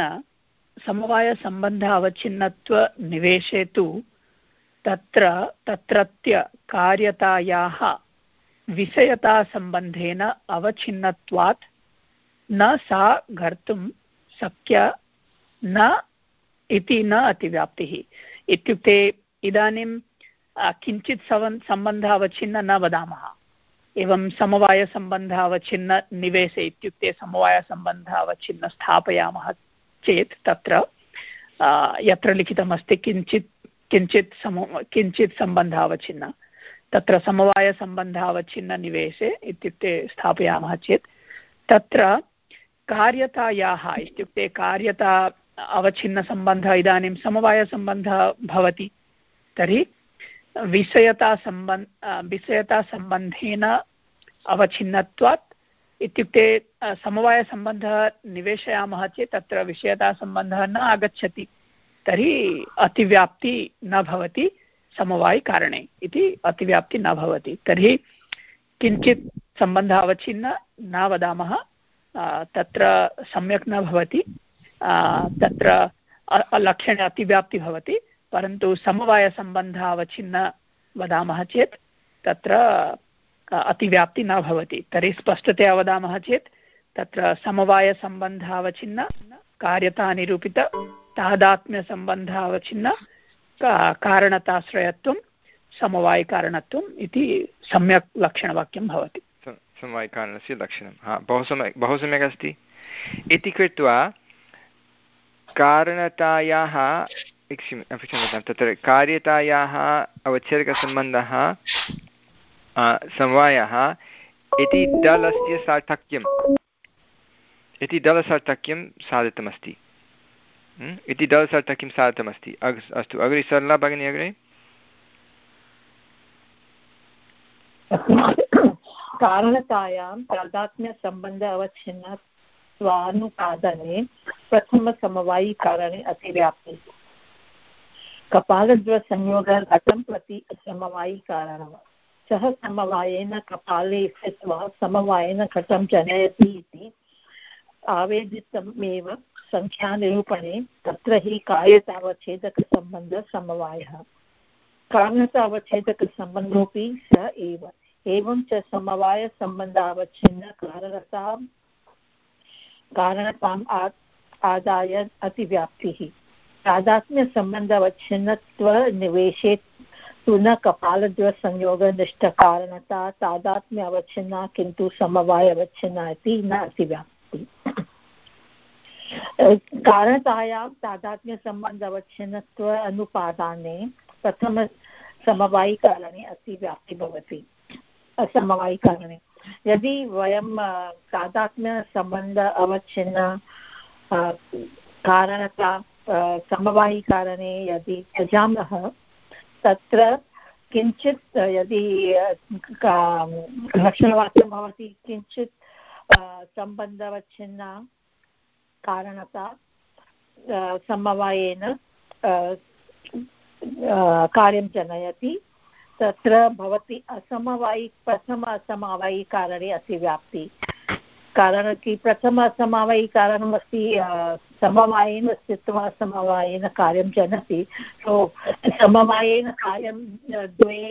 Speaker 5: समवायसम्बन्धावच्छिन्नत्वनिवेशे तु तत्र तत्रत्य कार्यतायाः विषयतासम्बन्धेन अवच्छिन्नत्वात् न सा घर्तुं शक्या न इति न अतिव्याप्तिः। इत्युक्ते इदानीं किञ्चित् सम्बन्धः अवच्छिन्न न वदामः, एवं समवायसम्बन्धः अवच्छिन्न निवेशे इत्युक्ते समवायसम्बन्धः अवच्छिन्न स्थापयामः चेत् तत्र यत्र लिखितमस्ति किञ्चित् किञ्चित् समो किञ्चित् सम्बन्धः अवच्छिन्न, तत्र समवायसम्बन्धः अवच्छिन्न निवेशे इत्युक्ते स्थापयामः चेत् तत्र कार्यतायाः इत्युक्ते कार्यता अवच्छिन्नसम्बन्धः इदानीं समवायसम्बन्धः भवति, तर्हि विषयतासम्बन्ध विषयतासम्बन्धेन अवच्छिन्नत्वात् इत्युक्ते समवायसम्बन्धः निवेशयामः चेत् तत्र विषयतासम्बन्धः न आगच्छति, तर्हि अतिव्याप्ति न भवति, समवायिकारणे इति अतिव्याप्ति न भवति। तर्हि किञ्चित् सम्बन्धः अवच्छिन्न न वदामः, तत्र सम्यक् न भवति, तत्र लक्षणे अतिव्याप्ति भवति। परन्तु समवायसम्बन्धः अवच्छिन्न वदामः चेत् तत्र अतिव्याप्ति न भवति। तर्हि स्पष्टतया वदामः चेत् तत्र समवायसम्बन्धः अवच्छिन्न कार्यता निरूपित तादात्म्यसम्बन्धः अवच्छिन्न कारणताश्रयत्वं समवायिकारणत्वम् इति सम्यक् लक्षणवाक्यं भवति।
Speaker 1: समवायिकारणस्य लक्षणं हा बहु सम्यक् बहु सम्यक् अस्ति। इति कृत्वा कारणतायाः क्षम्यतां तत्र कार्यतायाः अवच्छेदकसम्बन्धः समवायः इति दलस्य सार्थक्यम् इति दलसार्थक्यं साधितमस्ति इति दलसार्थक्यं साधितमस्ति। अग् अस्तु अग्रे सरला भगिनी अग्रे।
Speaker 2: कारणतायां तादात्म्यसम्बन्ध अवच्छिन्न स्वानुपादने प्रथमसमवायिकारणे अतिव्याप्ति कपालद्वयसंयोगः घटं प्रति समवायिकारणः सः समवायेन कपाले स्थित्वा समवायेन घटं जनयति इति आवेदितमेव संख्यानिरूपणे तत्र हि कार्यतावच्छेदकसम्बन्धः समवायः कारणतावच्छेदकसम्बन्धोऽपि स एव। एवं च समवायसम्बन्धावच्छिन्न कारणतां कारणताम् आदाय अतिव्याप्तिः तादात्म्यसम्बन्धावच्छिन्नत्वनिवेशे तु न कपालद्वयसंयोगनिष्ठकारणता तादात्म्य अवच्छिन्ना किन्तु समवाय अवच्छिन्ना इति न अतिव्याप्ति। कारणतायां तादात्म्यसम्बन्ध अवच्छिन्नत्व अनुपादाने प्रथम समवायिकारणे अतिव्याप्ति भवति। असमवायिकारणे यदि वयं तादात्म्यसम्बन्ध अवच्छिन्न कारणता समवायिकारणे यदि त्यजामः तत्र किञ्चित् यदि लक्षणवाक्यं भवति किञ्चित् सम्बन्धवच्छिन्ना कारणता समवायेन कार्यं जनयति तत्र भवति असमवायि प्रथम असमवायिकारणे अतिव्याप्ति। कारण कि प्रथम असमवायिकारणम् अस्ति समवायेन स्थित्वा समवायेन कार्यं जनयति। सो समवायेन कार्यं द्वे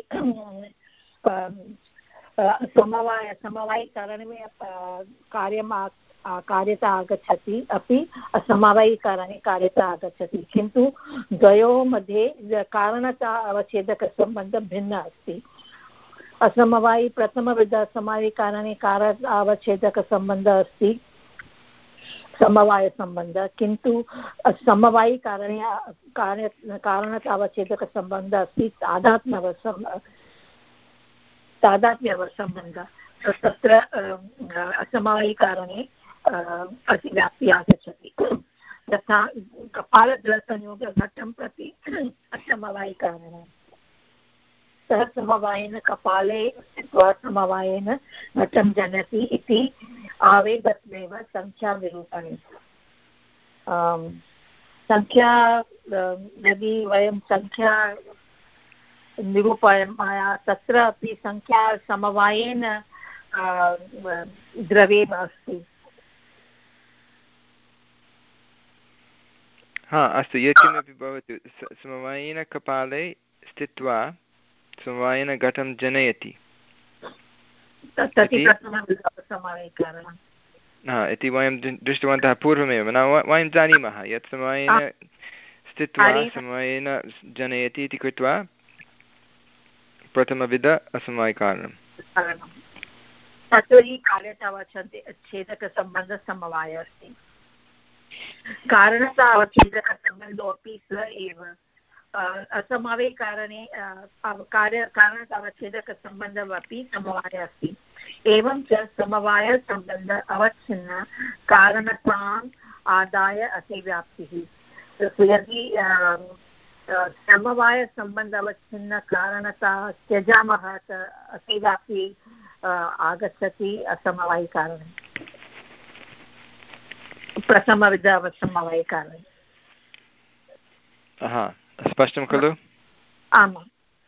Speaker 2: समवाय समवायिकारणे कार्यं कार्यता आगच्छति अपि असमवायिकारणे कार्यता आगच्छति किन्तु द्वयोः मध्ये कारणता अवच्छेदकसम्बन्धः भिन्नः अस्ति। असमवायि प्रथमविध असमवायिकारणे कारण अवच्छेदकसम्बन्धः अस्ति समवायसम्बन्धः किन्तु समवायिकारणे कार्य कारणता अवच्छेदकसम्बन्धः अस्ति तादात्म्य तादात्म्यसम्बन्धः। तत्र असमवायिकारणे अतिव्याप्ति आगच्छति। यथा कपालद्वयसंयोगघटं प्रति असमवायिकारणं सः समवायेन कपाले स्थित्वा समवायेन घटं जनयति इति आवेदत्वेव संख्यानिरूपणे। संख्या यदि वयं संख्या निरूपयामः तत्र अपि संख्या समवायेन द्रव्ये अस्ति।
Speaker 1: हा अस्तु यत्किमपि भवतु समवायेन कपाले स्थित्वा समवायेन घटं जनयति हा इति वयं दृष्टवन्तः पूर्वमेव न वयं जानीमः यत् समवायेन स्थित्वा समवायेन जनयति इति कृत्वा प्रथमविध असमवायिकारणं
Speaker 2: तर्हि कार्यतावच्छेदकसम्बन्धः समवायः अस्ति। कारणता अवच्छेदकसम्बन्धोऽपि स एव। असमवायिकारणे कार्य कारणतावच्छेदकसम्बन्धः अपि समवायः अस्ति। एवं च समवायसम्बन्धः अवच्छिन्न कारणताम् आदाय अतिव्याप्तिः। यदि समवायसम्बन्ध अवच्छिन्न कारणता त्यजामः अतिव्याप्ति आगच्छति असमवायिकारणे प्रथमविध असमवायिकारणे।
Speaker 1: स्पष्टं खलु?
Speaker 2: आमां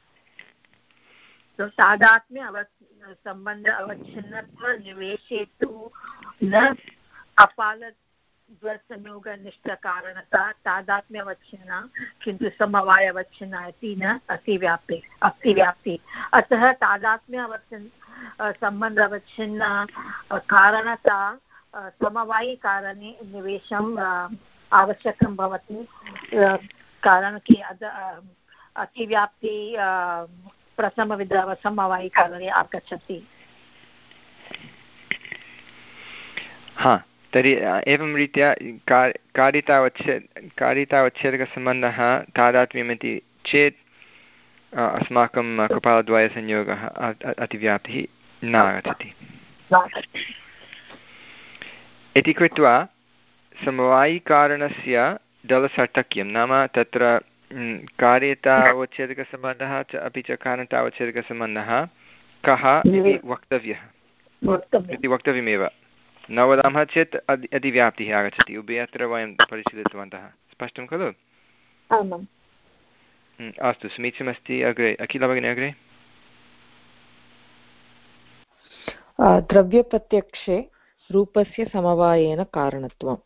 Speaker 2: तादात्म्य अव सम्बन्ध अवच्छिन्नत्व निवेशे तु न अपालद्वत्संयोगनिष्ठकारणता तादात्म्यवच्छिन्ना किन्तु समवायवच्छिन्ना इति न अतिव्याप्ति अतिव्याप्ति। अतः तादात्म्य अवच्छिन्न सम्बन्ध अवच्छिन्ना कारणता समवायिकारणे निवेशम् आवश्यकं भवति, कारण कि अतिव्याप्ति प्रथमविध समवायिकारणे आगच्छति।
Speaker 1: हा, तर्हि एवं रीत्या कारितावच्छेद कारितावच्छेदकसम्बन्धः तादात्म्यमिति चेत् अस्माकं कपालद्वयसंयोगः अतिव्याप्तिः न आगच्छति इति कृत्वा समवायिकारणस्य दलसार्थक्यं नाम तत्र कार्यतावच्छेदकसम्बन्धः च अपि च कारणतावच्छेदकसम्बन्धः कः इति वक्तव्यः इति वक्तव्यमेव। न वदामः चेत् अति अतिव्याप्तिः आगच्छति। उभयत्र वयं परिशीलितवन्तः। स्पष्टं खलु?
Speaker 2: आमाम्।
Speaker 1: अस्तु, समीचीनमस्ति। अग्रे अखिला भगिनी, अग्रे।
Speaker 6: द्रव्यप्रत्यक्षे रूपस्य समवायेन कारणत्वम्।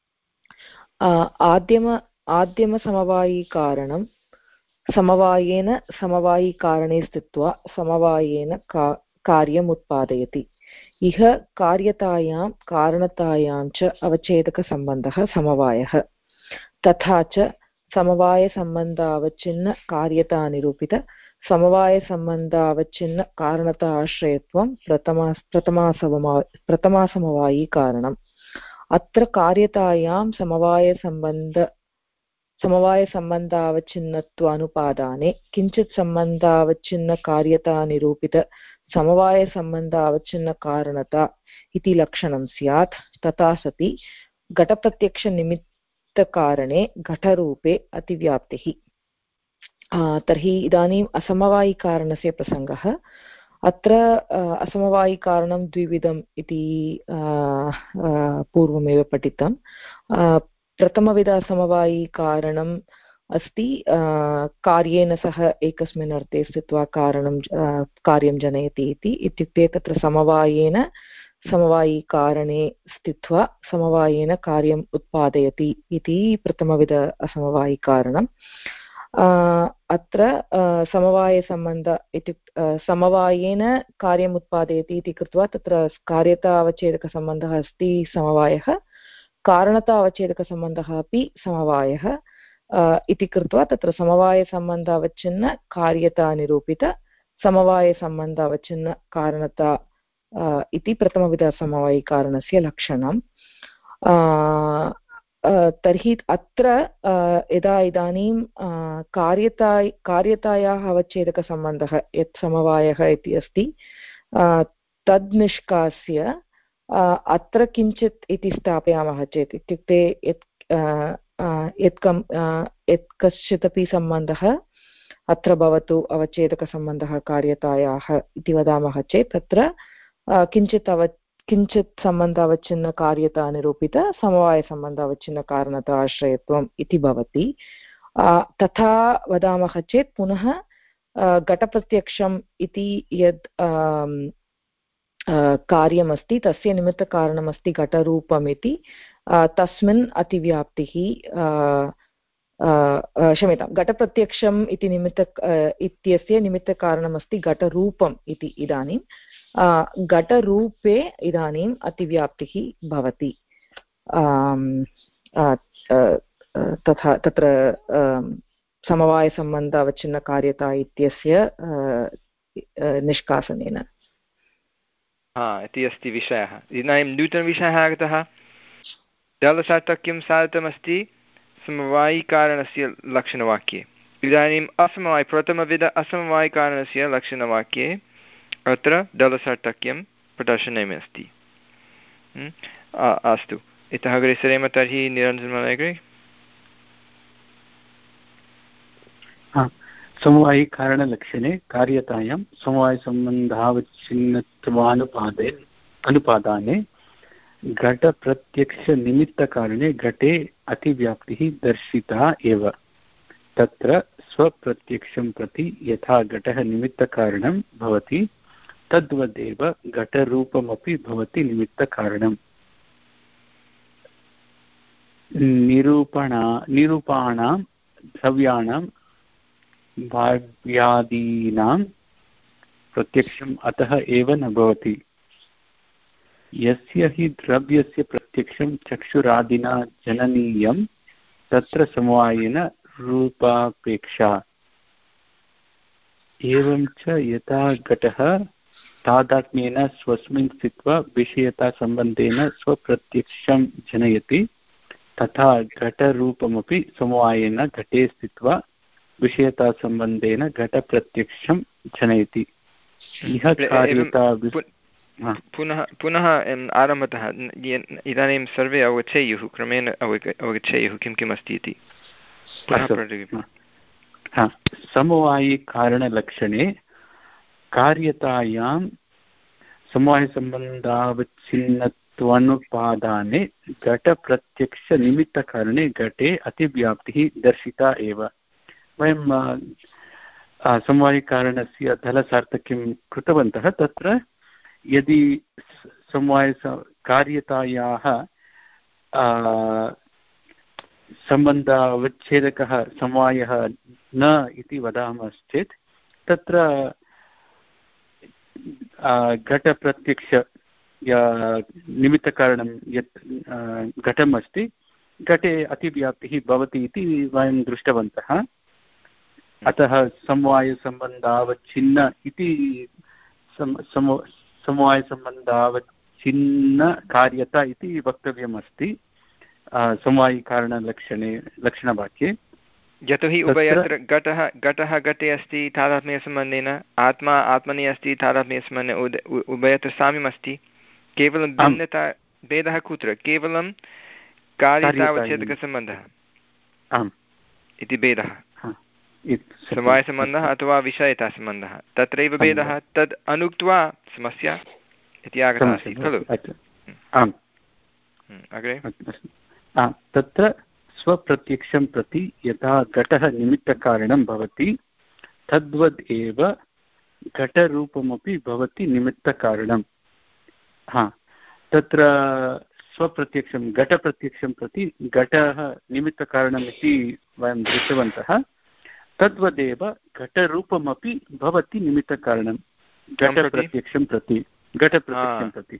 Speaker 6: आद्यम आद्यमसमवायिकारणं समवायेन समवायिकारणे स्थित्वा समवायेन का कार्यम् उत्पादयति। इह कार्यतायां कारणतायां च अवच्छेदकसम्बन्धः समवायः। तथा च समवायसम्बन्धावच्छिन्न कार्यतानिरूपित समवायसम्बन्धावच्छिन्न कारणता आश्रयत्वं प्रथमा प्रथमासमवा प्रथमासमवायिकारणम्। अत्र कार्यतायां समवायसम्बन्ध समवायसम्बन्धावच्छिन्नत्वानुपादाने किञ्चित् सम्बन्धावच्छिन्नकार्यतानिरूपित समवायसम्बन्धावच्छिन्नकारणता इति लक्षणं स्यात्। तथा सति घटप्रत्यक्षनिमित्तकारणे घटरूपे अतिव्याप्तिः। तर्हि इदानीम् असमवायिकारणस्य प्रसङ्गः। अत्र असमवायिकारणं द्विविधम् इति पूर्वमेव पठितं। प्रथमविध असमवायिकारणम् अस्ति कार्येन सह एकस्मिन् अर्थे स्थित्वा कारणं कार्यं जनयति इति। इत्युक्ते तत्र समवायेन समवायिकारणे स्थित्वा समवायेन कार्यम् उत्पादयति इति प्रथमविध असमवायिकारणम्। अत्र समवायसम्बन्ध इत्युक्ते समवायेन कार्यम् उत्पादयति इति कृत्वा तत्र कार्यतावच्छेदकसम्बन्धः अस्ति समवायः, कारणतावच्छेदकसम्बन्धः अपि समवायः इति कृत्वा तत्र समवायसम्बन्धावच्छिन्न कार्यतानिरूपित समवायसम्बन्धावच्छिन्न कारणता इति प्रथमविध समवायिकारणस्य लक्षणं। तर्हि अत्र यदा इदानीं कार्यता कार्यतायाः अवच्छेदकसम्बन्धः यत् समवायः इति अस्ति तद् निष्कास्य अत्र किञ्चित् इति स्थापयामः चेत्, इत्युक्ते यत् यत् कं यत् कश्चिदपि सम्बन्धः अत्र भवतु अवच्छेदकसम्बन्धः कार्यतायाः इति वदामः चेत् तत्र किञ्चित् अव किञ्चित् सम्बन्धावच्छिन्नकार्यतानिरूपित समवायसम्बन्धावच्छिन्नकारणता आश्रयत्वम् इति भवति। तथा वदामः चेत् पुनः घटप्रत्यक्षम् इति यद् कार्यमस्ति तस्य निमित्तकारणमस्ति घटरूपमिति, तस्मिन् अतिव्याप्तिः क्षम्यतां घटप्रत्यक्षम् इति निमित्त इत्यस्य निमित्तकारणमस्ति घटरूपम् इति। इदानीं घटरूपे इदानीम् अतिव्याप्तिः भवति। तथा तत्र समवायसम्बन्धावच्छिन्नकार्यता इत्यस्य निष्कासनेन।
Speaker 1: हा इति अस्ति विषयः। इदानीं नूतनविषयः आगतः। दलसार्थक्यं साधितमस्ति समवायिकारणस्य लक्षणवाक्ये। इदानीम् असमवाय प्रथमविध असमवायिकारणस्य लक्षणवाक्ये अत्र दलसार्थक्यं प्रदर्शनीयमस्ति। अस्तु, इतः अग्रे सरेम। तर्हि निरञ्जनमहोदय अग्रे।
Speaker 4: समवायिकारणलक्षणे कार्यतायां समवायसम्बन्धावच्छिन्नत्वानुपादे अनुपादाने घटप्रत्यक्षनिमित्तकारणे घटे अतिव्याप्तिः दर्शिता एव। तत्र स्वप्रत्यक्षं प्रति यथा घटः निमित्तकारणं भवति तद्वदेव घटरूपमपि भवति निमित्तकारणम्। निरूपणा निरूपाणां द्रव्याणां भाव्यादीनां प्रत्यक्षम् अतः एव न भवति। यस्य हि द्रव्यस्य प्रत्यक्षं चक्षुरादिना जननीयं तत्र समवायेन रूपापेक्षा। एवं च यथा घटः तादात्म्येन स्वस्मिन् स्थित्वा विषयतासम्बन्धेन स्वप्रत्यक्षं जनयति तथा घटरूपमपि समवायेन घटे स्थित्वा विषयतासम्बन्धेन घटप्रत्यक्षं जनयति। इह कार्यता
Speaker 1: पुनः पुनः आरम्भतः इदानीं सर्वे अवगच्छेयुः, क्रमेण अवगच्छेयुः किं किम् अस्ति इति।
Speaker 4: समवायिकारणलक्षणे कार्यतायां समवायसम्बन्धावच्छिन्नत्वानुपादाने घटप्रत्यक्षनिमित्तकारणे घटे अतिव्याप्तिः दर्शिता एव। वयं समवायिकारणस्य धलसार्थक्यं कृतवन्तः। तत्र यदि समवाय कार्यतायाः सम्बन्धावच्छेदकः समवायः न इति वदामश्चेत् तत्र घटप्रत्यक्ष निमित्तकारणं यत् घटम् अस्ति घटे अतिव्याप्तिः भवति इति वयं दृष्टवन्तः। अतः समवायसम्बन्धावच्छिन्न इति समवायसम्बन्धावच्छिन्नकार्यता इति वक्तव्यमस्ति समवायिकारणलक्षणे लक्षणवाक्ये।
Speaker 1: यतोहि उभयत्र घटः घटः घटे अस्ति तादात्म्यसम्बन्धेन, आत्मा आत्मनि अस्ति तादात्म्यसम्बन्धेन, उभयत्र साम्यमस्ति। केवलं भिन्नता भेदः कुत्र? केवलं कार्यतावच्छेदकसम्बन्धः इति भेदः, समवायसम्बन्धः अथवा विषयतासम्बन्धः, तत्रैव भेदः। तद् अनुक्त्वा समस्या इति आगता आसीत् खलु। अग्रे
Speaker 4: तत्र स्वप्रत्यक्षं प्रति यथा घटः निमित्तकारणं भवति तद्वद् एव घटरूपमपि भवति निमित्तकारणं। हा तत्र स्वप्रत्यक्षं घटप्रत्यक्षं प्रति घटः निमित्तकारणम् इति वयं दृष्टवन्तः। तद्वदेव घटरूपमपि भवति निमित्तकारणं घटप्रत्यक्षं प्रति घटप्रत्यक्षं प्रति।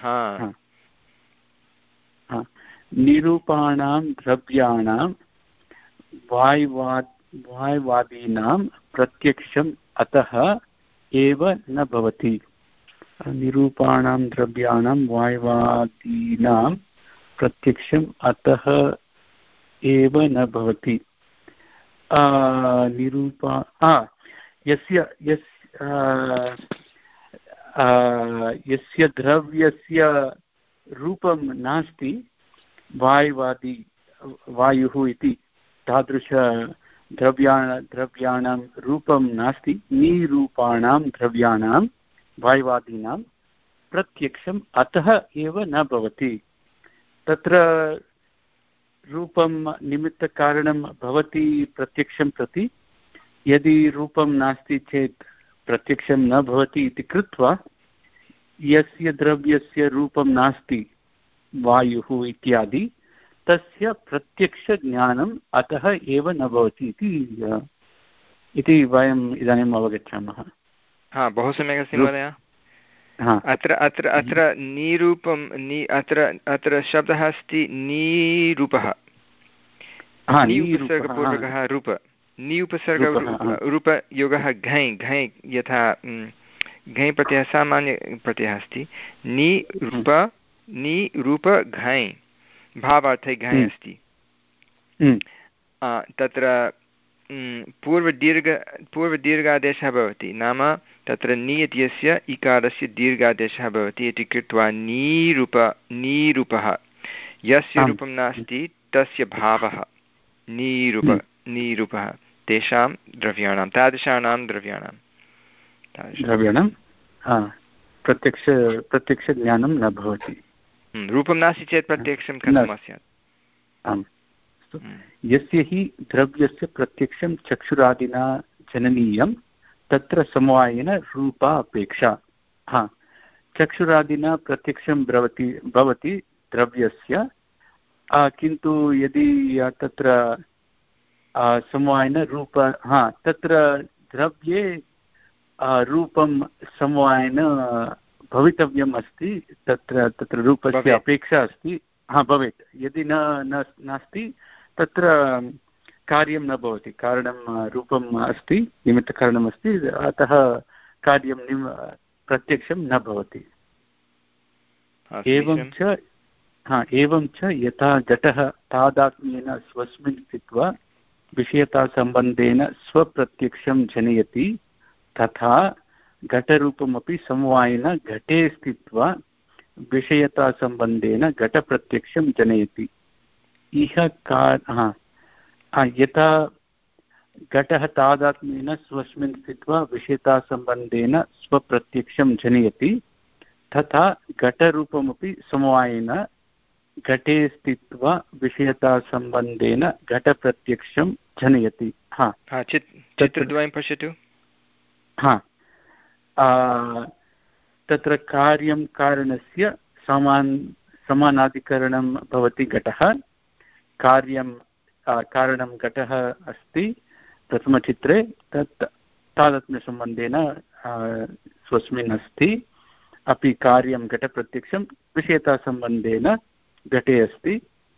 Speaker 4: निरूपाणां द्रव्याणां वाय्वाद् वाय्वादीनां प्रत्यक्षम् अतः एव न भवति। निरूपाणां द्रव्याणां वाय्वादीनां प्रत्यक्षम् अतः एव न भवति। निरूपा यस्य यस्य द्रव्यस्य रूपं नास्ति वायुवादी वायुः इति तादृश द्रव्या द्रव्याणां रूपं नास्ति। निरूपाणां द्रव्याणां वायुवादीनां प्रत्यक्षम् अतः एव न भवति। तत्र रूपं निमित्तकारणं भवति प्रत्यक्षं प्रति। यदि रूपं नास्ति चेत् प्रत्यक्षं न भवति इति कृत्वा यस्य द्रव्यस्य रूपं नास्ति वायुः इत्यादि तस्य प्रत्यक्षज्ञानम् अतः एव न भवति इति वयम् इदानीम् अवगच्छामः।
Speaker 1: हा, बहु सम्यक् अस्ति महोदय। अत्र अत्र अत्र निरूपं नि अत्र अत्र शब्दः अस्ति निरूपः, उपसर्गपूर्वकः रूप, नि उपसर्ग रूपयोगः घञ् घञ् यथा घञ् प्रत्ययः सामान्यप्रत्ययः अस्ति। निरूप निरूप घञ् भावार्थे घञ् अस्ति। तत्र पूर्वदीर्घ पूर्वदीर्घादेशः भवति, नाम तत्र नि इत्यस्य इकारस्य दीर्घादेशः भवति इति कृत्वा नीरूप नीरूपः। यस्य रूपं नास्ति तस्य भावः नीरूप नीरूपः। तेषां द्रव्याणां तादृशानां द्रव्याणां
Speaker 4: द्रव्याणां प्रत्यक्ष प्रत्यक्षज्ञानं न भवति।
Speaker 1: रूपं नास्ति चेत् प्रत्यक्षं कथं स्यात्?
Speaker 4: आम् अस्तु यस्य हि द्रव्यस्य प्रत्यक्षं चक्षुरादिना जननीयं तत्र समवायेन रूपा अपेक्षा। हा, चक्षुरादिना प्रत्यक्षं भवति भवति द्रव्यस्य, किन्तु यदि तत्र समवायेन रूप, हा तत्र द्रव्ये रूपं समवायेन भवितव्यम् अस्ति, तत्र तत्र रूपस्य अपेक्षा अस्ति। हा भवेत्, यदि न नास्ति तत्र कार्यं न भवति, कारणं रूपम् अस्ति, निमित्तकारणम् अस्ति, अतः कार्यं निम् प्रत्यक्षं न भवति। एवं च हा एवं च यथा घटः तादात्म्येन स्वस्मिन् स्थित्वा विषयतासम्बन्धेन स्वप्रत्यक्षं जनयति तथा घटरूपमपि समवायेन घटे स्थित्वा विषयतासम्बन्धेन घटप्रत्यक्षं जनयति। इह का हा यथा घटः तादात्म्येन स्वस्मिन् स्थित्वा विषयतासम्बन्धेन स्वप्रत्यक्षं जनयति तथा घटरूपमपि समवायेन घटे स्थित्वा विषयतासम्बन्धेन घटप्रत्यक्षं जनयति। हा
Speaker 1: चित्रद्वयं पश्यतु।
Speaker 4: हा तत्र कार्यं कारणस्य समान समानाधिकरणं भवति घटः, कार्यं कारणं घटः अस्ति प्रथमचित्रे, तत् तादात्म्यसम्बन्धेन स्वस्मिन् अस्ति, अपि कार्यं घटप्रत्यक्षं विषयतासम्बन्धेन घटे अस्ति।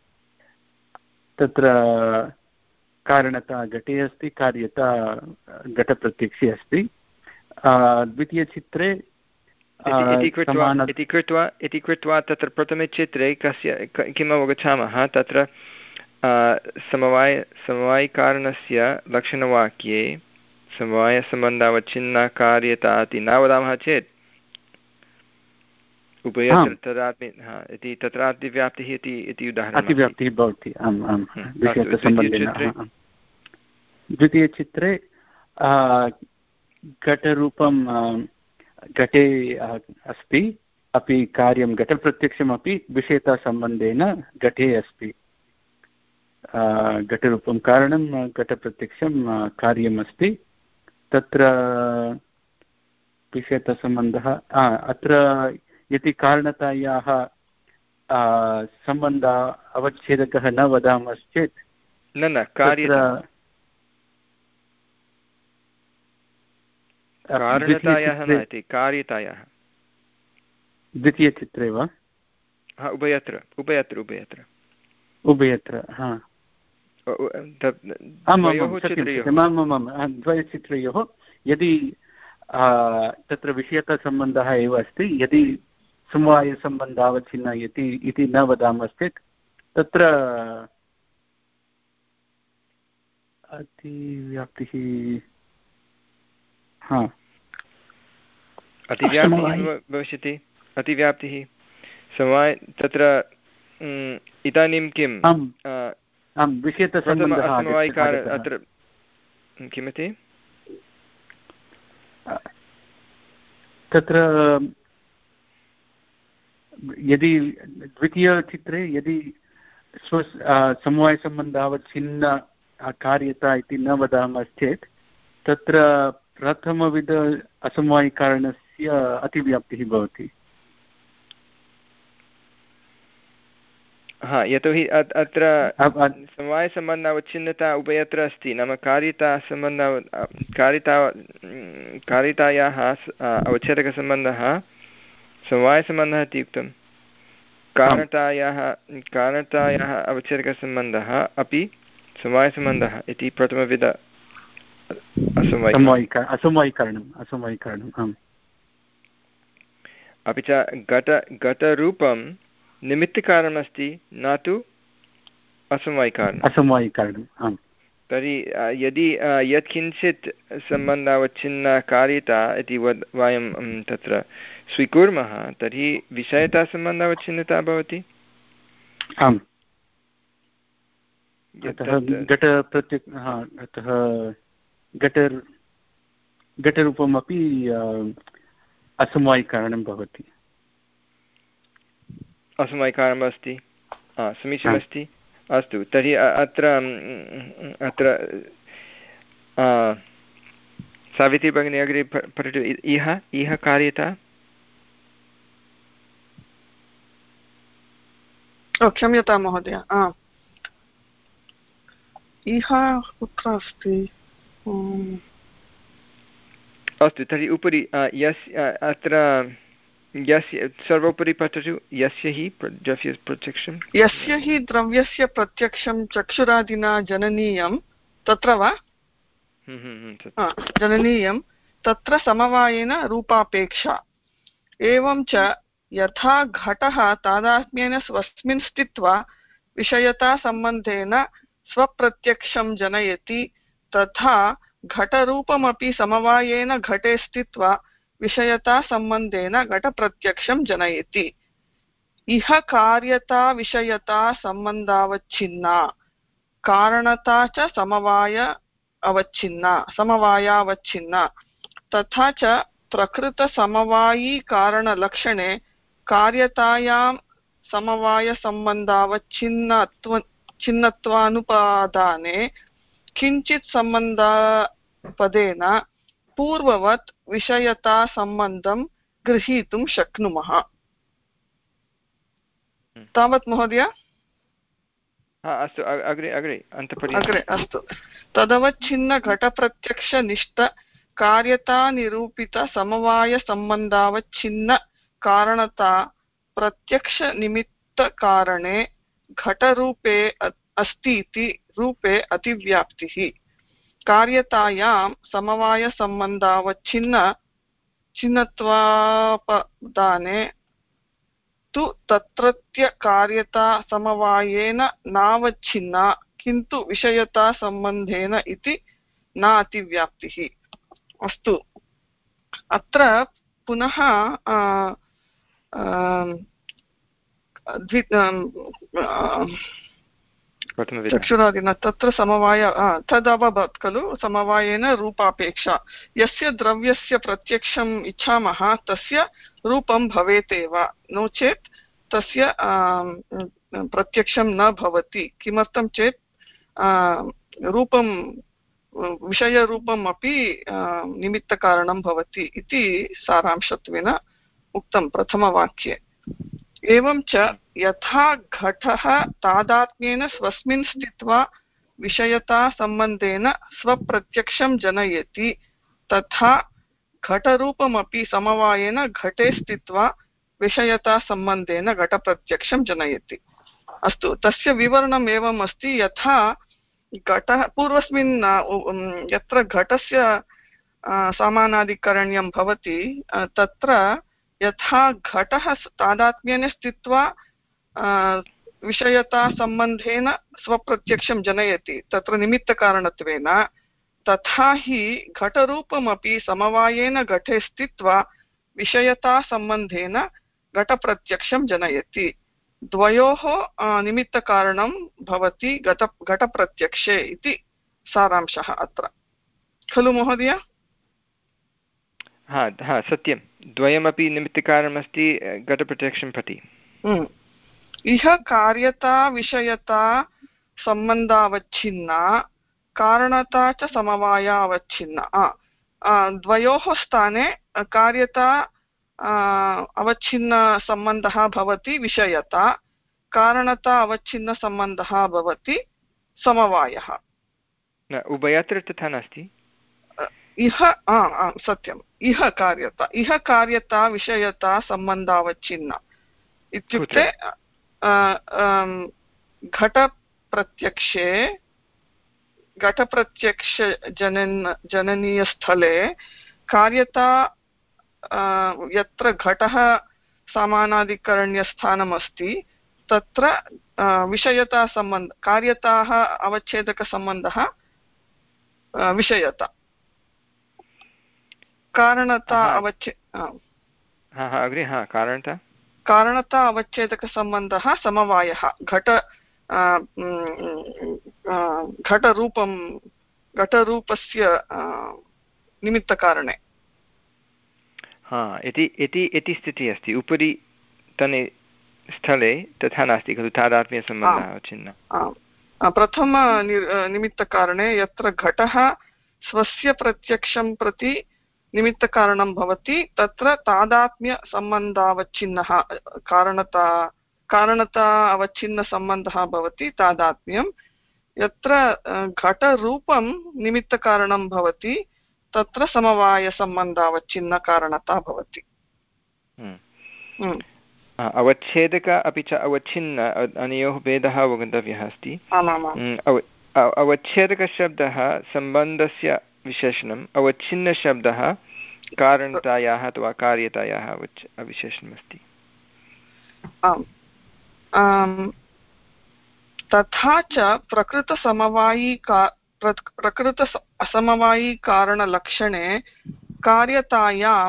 Speaker 4: तत्र कारणता घटे अस्ति, कार्यता घटप्रत्यक्षे अस्ति। द्वितीयचित्रे
Speaker 1: इति कृत्वा इति कृत्वा तत्र प्रथमे चित्रे कस्य किम् अवगच्छामः, तत्र समवाय समवायिकारणस्य लक्षणवाक्ये समवायसम्बन्धावच्छिन्ना कार्यता इति न वदामः चेत् उभयत्र तदात्म्य इति तत्र अतिव्याप्तिः इति उदाहरणं
Speaker 4: भवति। आम् आम् द्वितीयचित्रे घटरूपं घटे अस्ति, अपि कार्यं घटप्रत्यक्षमपि विषयतासम्बन्धेन घटे अस्ति। घटरूपं कारणं घटप्रत्यक्षं कार्यम् अस्ति, तत्र विषयतासम्बन्धः अत्र यदि कारणतायाः सम्बन्धः अवच्छेदकः न वदामश्चेत्
Speaker 1: न न कार्यं कारणतायाः न इति कार्यतायाः
Speaker 4: द्वितीयचित्रे वा?
Speaker 1: हा उभयत्र उभयत्र उभयत्र
Speaker 4: उभयत्र हा द्वयचित्रयोः यदि तत्र विषयतासम्बन्धः एव अस्ति, यदि समवायसम्बन्धः अवच्छिन्नयति इति न वदामश्चेत् तत्र अतिव्याप्तिः हा
Speaker 1: अतिव्याप्तिः भविष्यति। अतिव्याप्तिः समवाय तत्र इदानीं किम्
Speaker 4: विषयतासम्बन्धः
Speaker 1: अत्र किमिति
Speaker 4: तत्र यदि द्वितीयचित्रे यदि स्व समवायसम्बन्धावच्छिन्न कार्यता इति न वदामश्चेत् तत्र प्रथमविध असमवायिकारणस्य अतिव्याप्तिः भवति।
Speaker 1: हा यतोहि अत्र समवायसम्बन्धावच्छिन्नता उभयत्र अस्ति, नाम कार्यता सम्बन्ध कार्यता कार्यतायाः अवच्छेदकसम्बन्धः समवायसम्बन्धः इति उक्तं, कारणतायाः कारणतायाः अवच्छेदकसम्बन्धः अपि समवायसम्बन्धः इति प्रथमविध
Speaker 4: असमवायिकारणम् असमवायिकारणम् आम्।
Speaker 1: अपि च घट घटरूपं निमित्तकारणमस्ति, न तु असमवायिकारणम्
Speaker 4: असमवायिकारणम् आम्।
Speaker 1: तर्हि यदि यत्किञ्चित् सम्बन्धावच्छिन्नकार्यता इति वद् वयं तत्र स्वीकुर्मः तर्हि विषयतासम्बन्धावच्छिन्नता भवति।
Speaker 4: आम् घटप्रत्यक् अतः घट घटरूपमपि असमवायिकारणं भवति।
Speaker 1: असमवायिकारणम् अस्ति, समीचीनमस्ति। अस्तु तर्हि अत्र अत्र सावित्री भगिनी अग्रे पठतु। इह इह कार्यता
Speaker 7: क्षम्यतां महोदय इह कुत्र अस्ति
Speaker 1: अस्तु तर्हि उपरि यस्य अत्र यस्य सर्वोपरि पठतु यस्य हि द्रव्यस्य प्रत्यक्षं
Speaker 7: यस्य हि द्रव्यस्य प्रत्यक्षं चक्षुरादिना जननीयं तत्र वा जननीयं तत्र समवायेन रूपापेक्षा एवं च यथा घटः तादात्म्येन स्वस्मिन् स्थित्वा विषयतासम्बन्धेन स्वप्रत्यक्षं जनयति तथा घटरूपमपि समवायेन घटे स्थित्वा विषयतासम्बन्धेन घटप्रत्यक्षं जनयति। इह कार्यता विषयता सम्बन्धावच्छिन्ना कारणता च समवाय अवच्छिन्ना समवायावच्छिन्ना तथा च प्रकृतसमवायी कारणलक्षणे कार्यतायां समवायसम्बन्धावच्छिन्नत्व छिन्नत्वानुपादाने किञ्चित् सम्बन्धपदेन पूर्ववत् विषयतासम्बन्धं गृहीतुं शक्नुमः। तावत् महोदय।
Speaker 1: अस्तु अग्रे अग्रे
Speaker 7: अग्रे अस्तु तदवच्छिन्न घटप्रत्यक्षनिष्ठ कार्यता निरूपित समवाय संबंधावच्छिन्न कारणता प्रत्यक्ष निमित्त कारणे घटरूपे अस्ति इति रूपे अतिव्याप्तिः कार्यतायां समवाय संबंधावच्छिन्न छिन्नत्वापदाने तु तत्रत्य कार्यता समवायेन नावच्छिन्ना किन्तु विषयता संबंधेन इति न अतिव्याप्तिः। अस्तु अत्र पुनः चक्षुरादिना तत्र समवाय तदभवत् खलु समवायेन रूपापेक्षा यस्य द्रव्यस्य प्रत्यक्षम् इच्छामः तस्य रूपं भवेत् एव नो चेत् तस्य प्रत्यक्षं न भवति। किमर्थं चेत् रूपं विषयरूपम् अपि निमित्तकारणं भवति इति सारांशत्वेन उक्तं प्रथमवाक्ये। एवं च यथा घटः तादात्म्येन स्वस्मिन् स्थित्वा विषयतासम्बन्धेन स्वप्रत्यक्षं जनयति तथा घटरूपमपि समवायेन घटे स्थित्वा विषयतासम्बन्धेन घटप्रत्यक्षं जनयति। अस्तु तस्य विवरणम् एवम् अस्ति यथा घटः पूर्वस्मिन् यत्र घटस्य समानाधिकरण्यं भवति तत्र यथा घटः तादात्म्येन स्थित्वा विषयतासम्बन्धेन स्वप्रत्यक्षं जनयति तत्र निमित्तकारणत्वेन तथा हि घटरूपमपि समवायेन घटे स्थित्वा विषयतासम्बन्धेन घटप्रत्यक्षं जनयति। द्वयोः निमित्तकारणं भवति घट घटप्रत्यक्षे इति सारांशः अत्र खलु महोदय।
Speaker 1: हा हा सत्यं द्वयमपि निमित्तकारणमस्ति घटप्रत्यक्षं प्रति।
Speaker 7: इह कार्यता विषयता सम्बन्धावच्छिन्ना कारणता च समवायावच्छिन्ना द्वयोः स्थाने कार्यता अवच्छिन्नसम्बन्धः भवति विषयता कारणता अवच्छिन्नसम्बन्धः भवति समवायः।
Speaker 1: उभयत्र तथा नास्ति।
Speaker 7: इह सत्यम् इह कार्यता इह कार्यता विषयता सम्बन्धावच्छिन्ना इत्युक्ते घटप्रत्यक्षे घटप्रत्यक्ष जनन जननीयस्थले कार्यता यत्र घटः समानाधिकरण्यस्थानमस्ति तत्र विषयतासम्बन्ध कार्यताः अवच्छेदकसम्बन्धः विषयता कारणता अवच्छे
Speaker 1: अग्रे हा कारणता
Speaker 7: कारणता अवच्छेदकसम्बन्धः समवायः घट घटरूपं घटरूपस्य निमित्तकारणे।
Speaker 1: हा इति इति इति स्थितिः अस्ति। उपरि तने स्थले तथा नास्ति खलु तादात्म्यसम्बन्धः अवच्छिन्नः।
Speaker 7: प्रथम निमित्तकारणे यत्र घटः स्वस्य प्रत्यक्षं प्रति निमित्तकारणं भवति तत्र तादात्म्यसम्बन्धावच्छिन्नः कारणता कारणता अवच्छिन्नसम्बन्धः भवति तादात्म्यं। यत्र घटरूपं निमित्तकारणं भवति तत्र समवायसम्बन्धावच्छिन्नकारणता भवति।
Speaker 1: अवच्छेदक अपि च अवच्छिन्न अनयोः भेदः अवगन्तव्यः अस्ति। अवच्छेदकशब्दः सम्बन्धस्य विशेषणम्, अवच्छिन्नशब्दः कारणतायाः अथवा कार्यतायाः विशेषणमस्ति।
Speaker 7: तथा च प्रकृतसमवायी प्रकृत असमवायिकारणलक्षणे कार्यतायां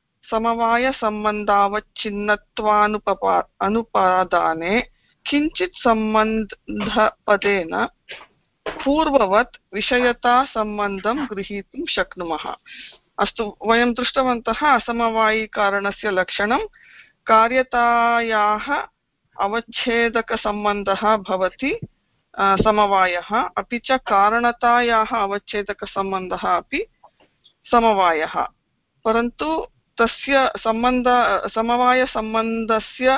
Speaker 7: समवायसम्बन्धावच्छिन्नत्वानुपपा अनुपादाने किञ्चित् सम्बन्धपदेन पूर्ववत् विषयतासम्बन्धं गृहीतुं शक्नुमः। अस्तु, वयं दृष्टवन्तः असमवायिकारणस्य लक्षणं कार्यतायाः अवच्छेदकसम्बन्धः भवति समवायः, अपि च कारणतायाः अवच्छेदकसम्बन्धः अपि समवायः। परन्तु तस्य सम्बन्ध समवायसम्बन्धस्य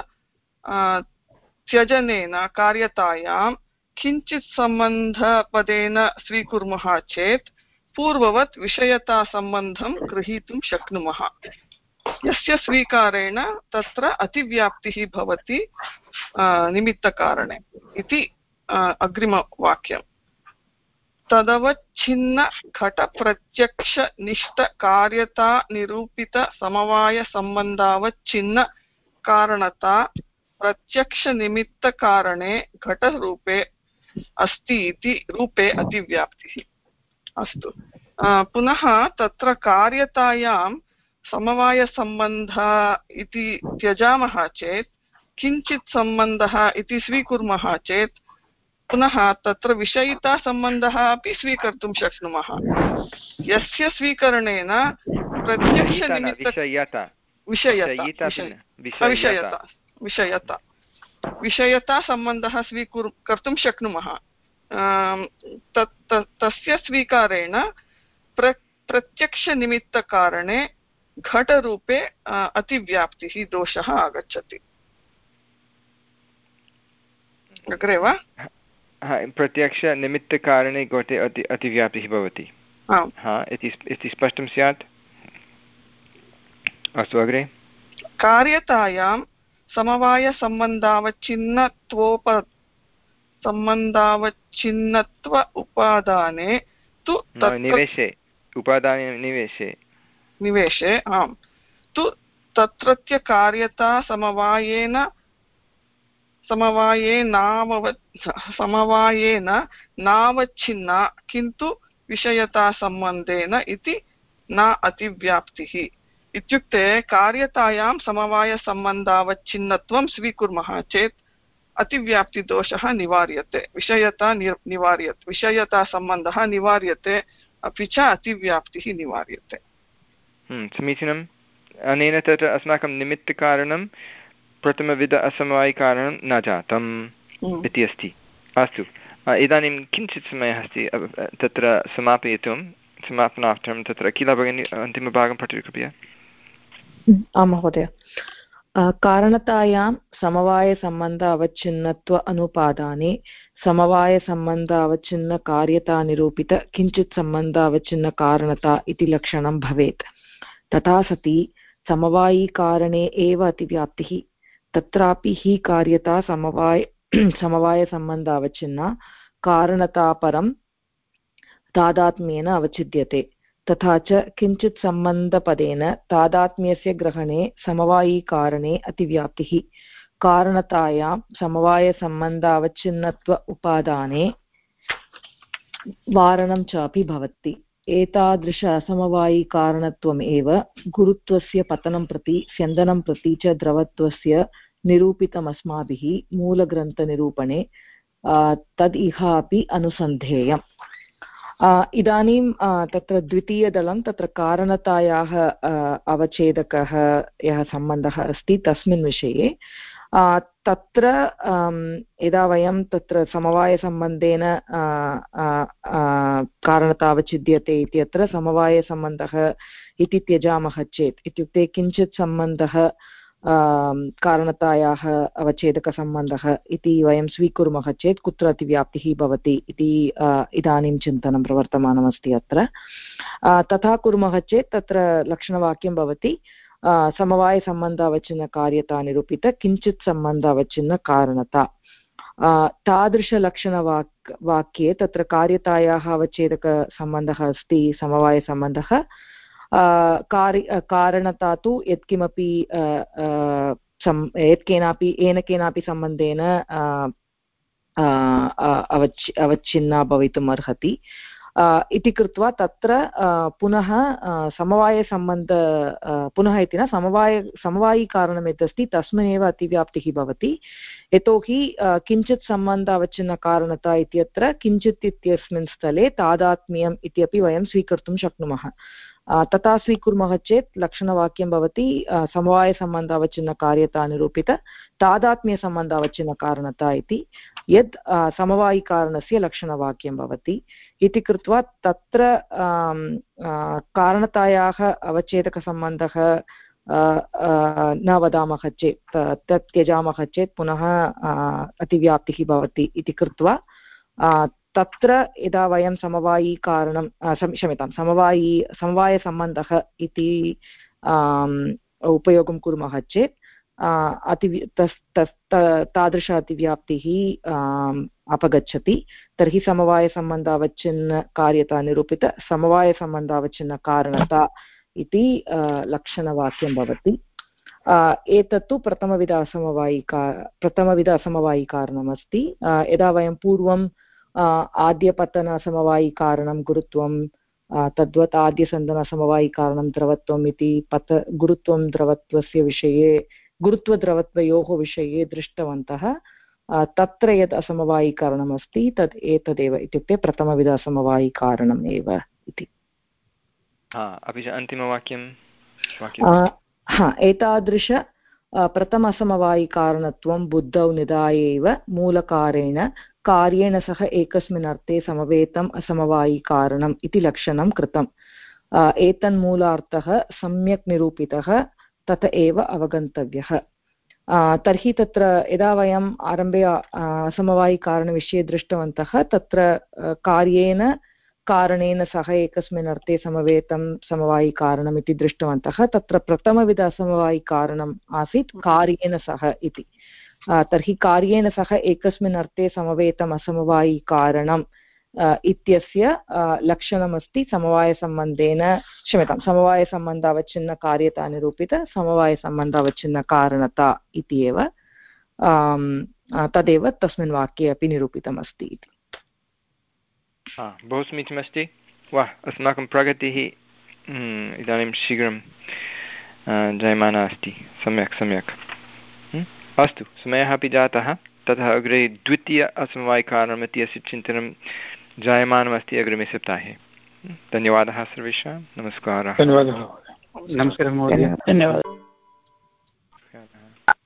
Speaker 7: त्यजनेन कार्यतायां किञ्चित् सम्बन्धपदेन स्वीकुर्मः चेत् पूर्ववत् विषयतासम्बन्धं गृहीतुं शक्नुमः, यस्य स्वीकारेण तत्र अतिव्याप्तिः भवति निमित्तकारणे इति अग्रिमवाक्यं। तदवच्छिन्न घटप्रत्यक्षनिष्ठकार्यता निरूपित समवायसम्बन्धावच्छिन्न कारणता प्रत्यक्षनिमित्तकारणे घटरूपे अस्ति इति रूपे अतिव्याप्तिः। अस्तु, पुनः तत्र कार्यतायां समवायसम्बन्धः इति त्यजामः चेत् किञ्चित् सम्बन्धः इति स्वीकुर्मः चेत् पुनः तत्र विषयितासम्बन्धः अपि स्वीकर्तुं शक्नुमः, यस्य स्वीकरणेन प्रत्यक्षनिमित्त विषयता विषयता विषयतासम्बन्धः स्वीकुर् कर्तुं शक्नुमः। तस्य स्वीकारेण प्र प्रत्यक्षनिमित्तकारणे घटरूपे अतिव्याप्तिः दोषः आगच्छति। अग्रे वा?
Speaker 1: प्रत्यक्षनिमित्तकारणे घटे अति अतिव्याप्तिः भवति इति स्पष्टं स्यात्। अस्तु, अग्रे।
Speaker 7: कार्यतायां समवायसम्बन्धावच्छिन्नत्वोप सम्बन्धावच्छिन्नत्व उपादाने तु
Speaker 1: निवेशे उपादाने निवेशे
Speaker 7: निवेशे आम् तु तत्रत्य कार्यता समवायेन समवायेनावव समवायेन नावच्छिन्ना किन्तु विषयतासम्बन्धेन इति न अतिव्याप्तिः। इत्युक्ते कार्यतायां समवायसम्बन्धावच्छिन्नत्वं स्वीकुर्मः चेत् अतिव्याप्तिदोषः निवार्यते, विषयता निवार्यते, विषयतासम्बन्धः निवार्यते, अपि च अतिव्याप्तिः निवार्यते।
Speaker 1: समीचीनम्। अनेन तत्र अस्माकं निमित्तकारणं प्रथमविध असमवायिकारणं न जातम् इति अस्ति। अस्तु, इदानीं किञ्चित् समयः अस्ति तत्र समापयितुं, समापनार्थं तत्र किल भगिनी अन्तिमभागं पठतु कृपया।
Speaker 6: आं महोदय। कारणतायां समवायसम्बन्ध अवच्छिन्नत्व अनुपादाने समवायसम्बन्ध अवच्छिन्नकार्यता निरूपित किञ्चित् सम्बन्ध अवच्छिन्नकारणता इति लक्षणं भवेत्। तथा सति समवायिकारणे एव अतिव्याप्तिः, तत्रापि हि कार्यता समवाय समवायसम्बन्ध अवच्छिन्ना कारणता परं तादात्म्येन अवच्छिद्यते। तथा च किञ्चित् सम्बन्धपदेन तादात्म्यस्य ग्रहणे समवायिकारणे अतिव्याप्तिः, कारणतायां समवायसम्बन्धावच्छिन्नत्व उपादाने वारणं चापि भवति। एतादृश असमवायिकारणत्वम् एव गुरुत्वस्य पतनं प्रति स्यन्दनं प्रति च द्रवत्वस्य निरूपितमस्माभिः मूलग्रन्थनिरूपणे तद् इह अपि अनुसन्धेयम्। इदानीं तत्र द्वितीयदलं तत्र कारणतायाः अवच्छेदकः यः सम्बन्धः अस्ति तस्मिन् विषये तत्र यदा वयं तत्र समवायसम्बन्धेन कारणतावच्छिद्यते इत्यत्र समवायसम्बन्धः इति त्यजामः चेत् इत्युक्ते किञ्चित् सम्बन्धः कारणतायाः अवच्छेदकसम्बन्धः इति वयं स्वीकुर्मः चेत् कुत्र अतिव्याप्तिः भवति इति इदानीं चिन्तनं प्रवर्तमानमस्ति अत्र। तथा कुर्मः चेत् तत्र लक्षणवाक्यं भवति समवायसम्बन्धावच्छिन्नकार्यता निरूपित किञ्चित् सम्बन्धावच्छिन्नकारणता। तादृशलक्षणवाक् वाक्ये तत्र कार्यतायाः अवच्छेदकसम्बन्धः अस्ति समवायसम्बन्धः, कार्य कारणता तु यत्किमपि यत्केनापि येन केनापि सम्बन्धेन अवच् अवच्छिन्ना भवितुम् अर्हति इति कृत्वा तत्र पुनः समवायसम्बन्ध पुनः इति न समवाय समवायिकारणं यदस्ति तस्मिन्नेव अतिव्याप्तिः भवति। यतोहि किञ्चित् सम्बन्ध अवच्छिन्नकारणता इत्यत्र किञ्चित् इत्यस्मिन् स्थले तादात्म्यम् इति अपि वयं स्वीकर्तुं शक्नुमः। तथा स्वीकुर्मः चेत् लक्षणवाक्यं भवति समवायसम्बन्ध अवच्छिन्नकार्यता निरूपित तादात्म्यसम्बन्ध अवच्छिन्नकारणता इति, यद् समवायिकारणस्य लक्षणवाक्यं भवति। इति कृत्वा तत्र कारणतायाः अवच्छेदकसम्बन्धः न वदामः चेत् तत् त्यजामः चेत् पुनः अतिव्याप्तिः भवति इति कृत्वा तत्र यदा वयं समवायिकारणं क्षम्यतां समवायी समवायसम्बन्धः इति उपयोगं कुर्मः चेत् अति तस् तस् तादृश अतिव्याप्तिः अपगच्छति। तर्हि समवायसम्बन्धावच्छिन्नकार्यता निरूपित समवायसम्बन्धावच्छिन्नकारणता इति लक्षणवाक्यं भवति। एतत्तु प्रथमविध असमवायिका प्रथमविध असमवायिकारणमस्ति। यदा वयं पूर्वं आद्यपतनसमवायिकारणं गुरुत्वं तद्वत् आद्यसन्दनसमवायिकारणं द्रवत्वम् इति पत गुरुत्वं द्रवत्वस्य विषये गुरुत्वद्रवत्वयोः विषये दृष्टवन्तः। तत्र यत् असमवायिकारणमस्ति तत् एतदेव, इत्युक्ते प्रथमविध असमवायिकारणम् एव इति।
Speaker 1: अपि च अन्तिमवाक्यं
Speaker 6: हा एतादृश प्रथम असमवायिकारणत्वं बुद्धौ निधाय एव मूलकारेण कार्येण सह एकस्मिन् अर्थे समवेतम् असमवायिकारणम् इति लक्षणं कृतम्। एतन्मूलार्थः सम्यक् निरूपितः तत एव अवगन्तव्यः। तर्हि तत्र यदा वयम् आरम्भे असमवायिकारणविषये दृष्टवन्तः तत्र कार्येन कारणेन सह एकस्मिन् अर्थे समवेतं समवायिकारणम् इति दृष्टवन्तः। तत्र प्रथमविध असमवायिकारणम् आसीत् कार्येन सह इति। तर्हि कार्येण सह एकस्मिन् अर्थे समवेतम् असमवायिकारणम् इत्यस्य लक्षणमस्ति समवायसम्बन्धेन क्षम्यतां समवायसम्बन्धावच्छिन्नकार्यता निरूपित समवायसम्बन्धावच्छिन्नकारणता इति एव। तदेव तस्मिन् वाक्ये अपि निरूपितमस्ति इति।
Speaker 1: बहु समीचीनमस्ति। वा अस्माकं प्रगतिः इदानीं शीघ्रं जायमाना अस्ति। सम्यक् सम्यक्। अस्तु, समयः अपि जातः। ततः अग्रे द्वितीय असमवायिकारणम् इत्यस्य चिन्तनं जायमानमस्ति अग्रिमे सप्ताहे। धन्यवादः सर्वेषां। नमस्कारः।
Speaker 3: धन्यवादः।
Speaker 4: नमस्कारः महोदय।
Speaker 5: धन्यवादः।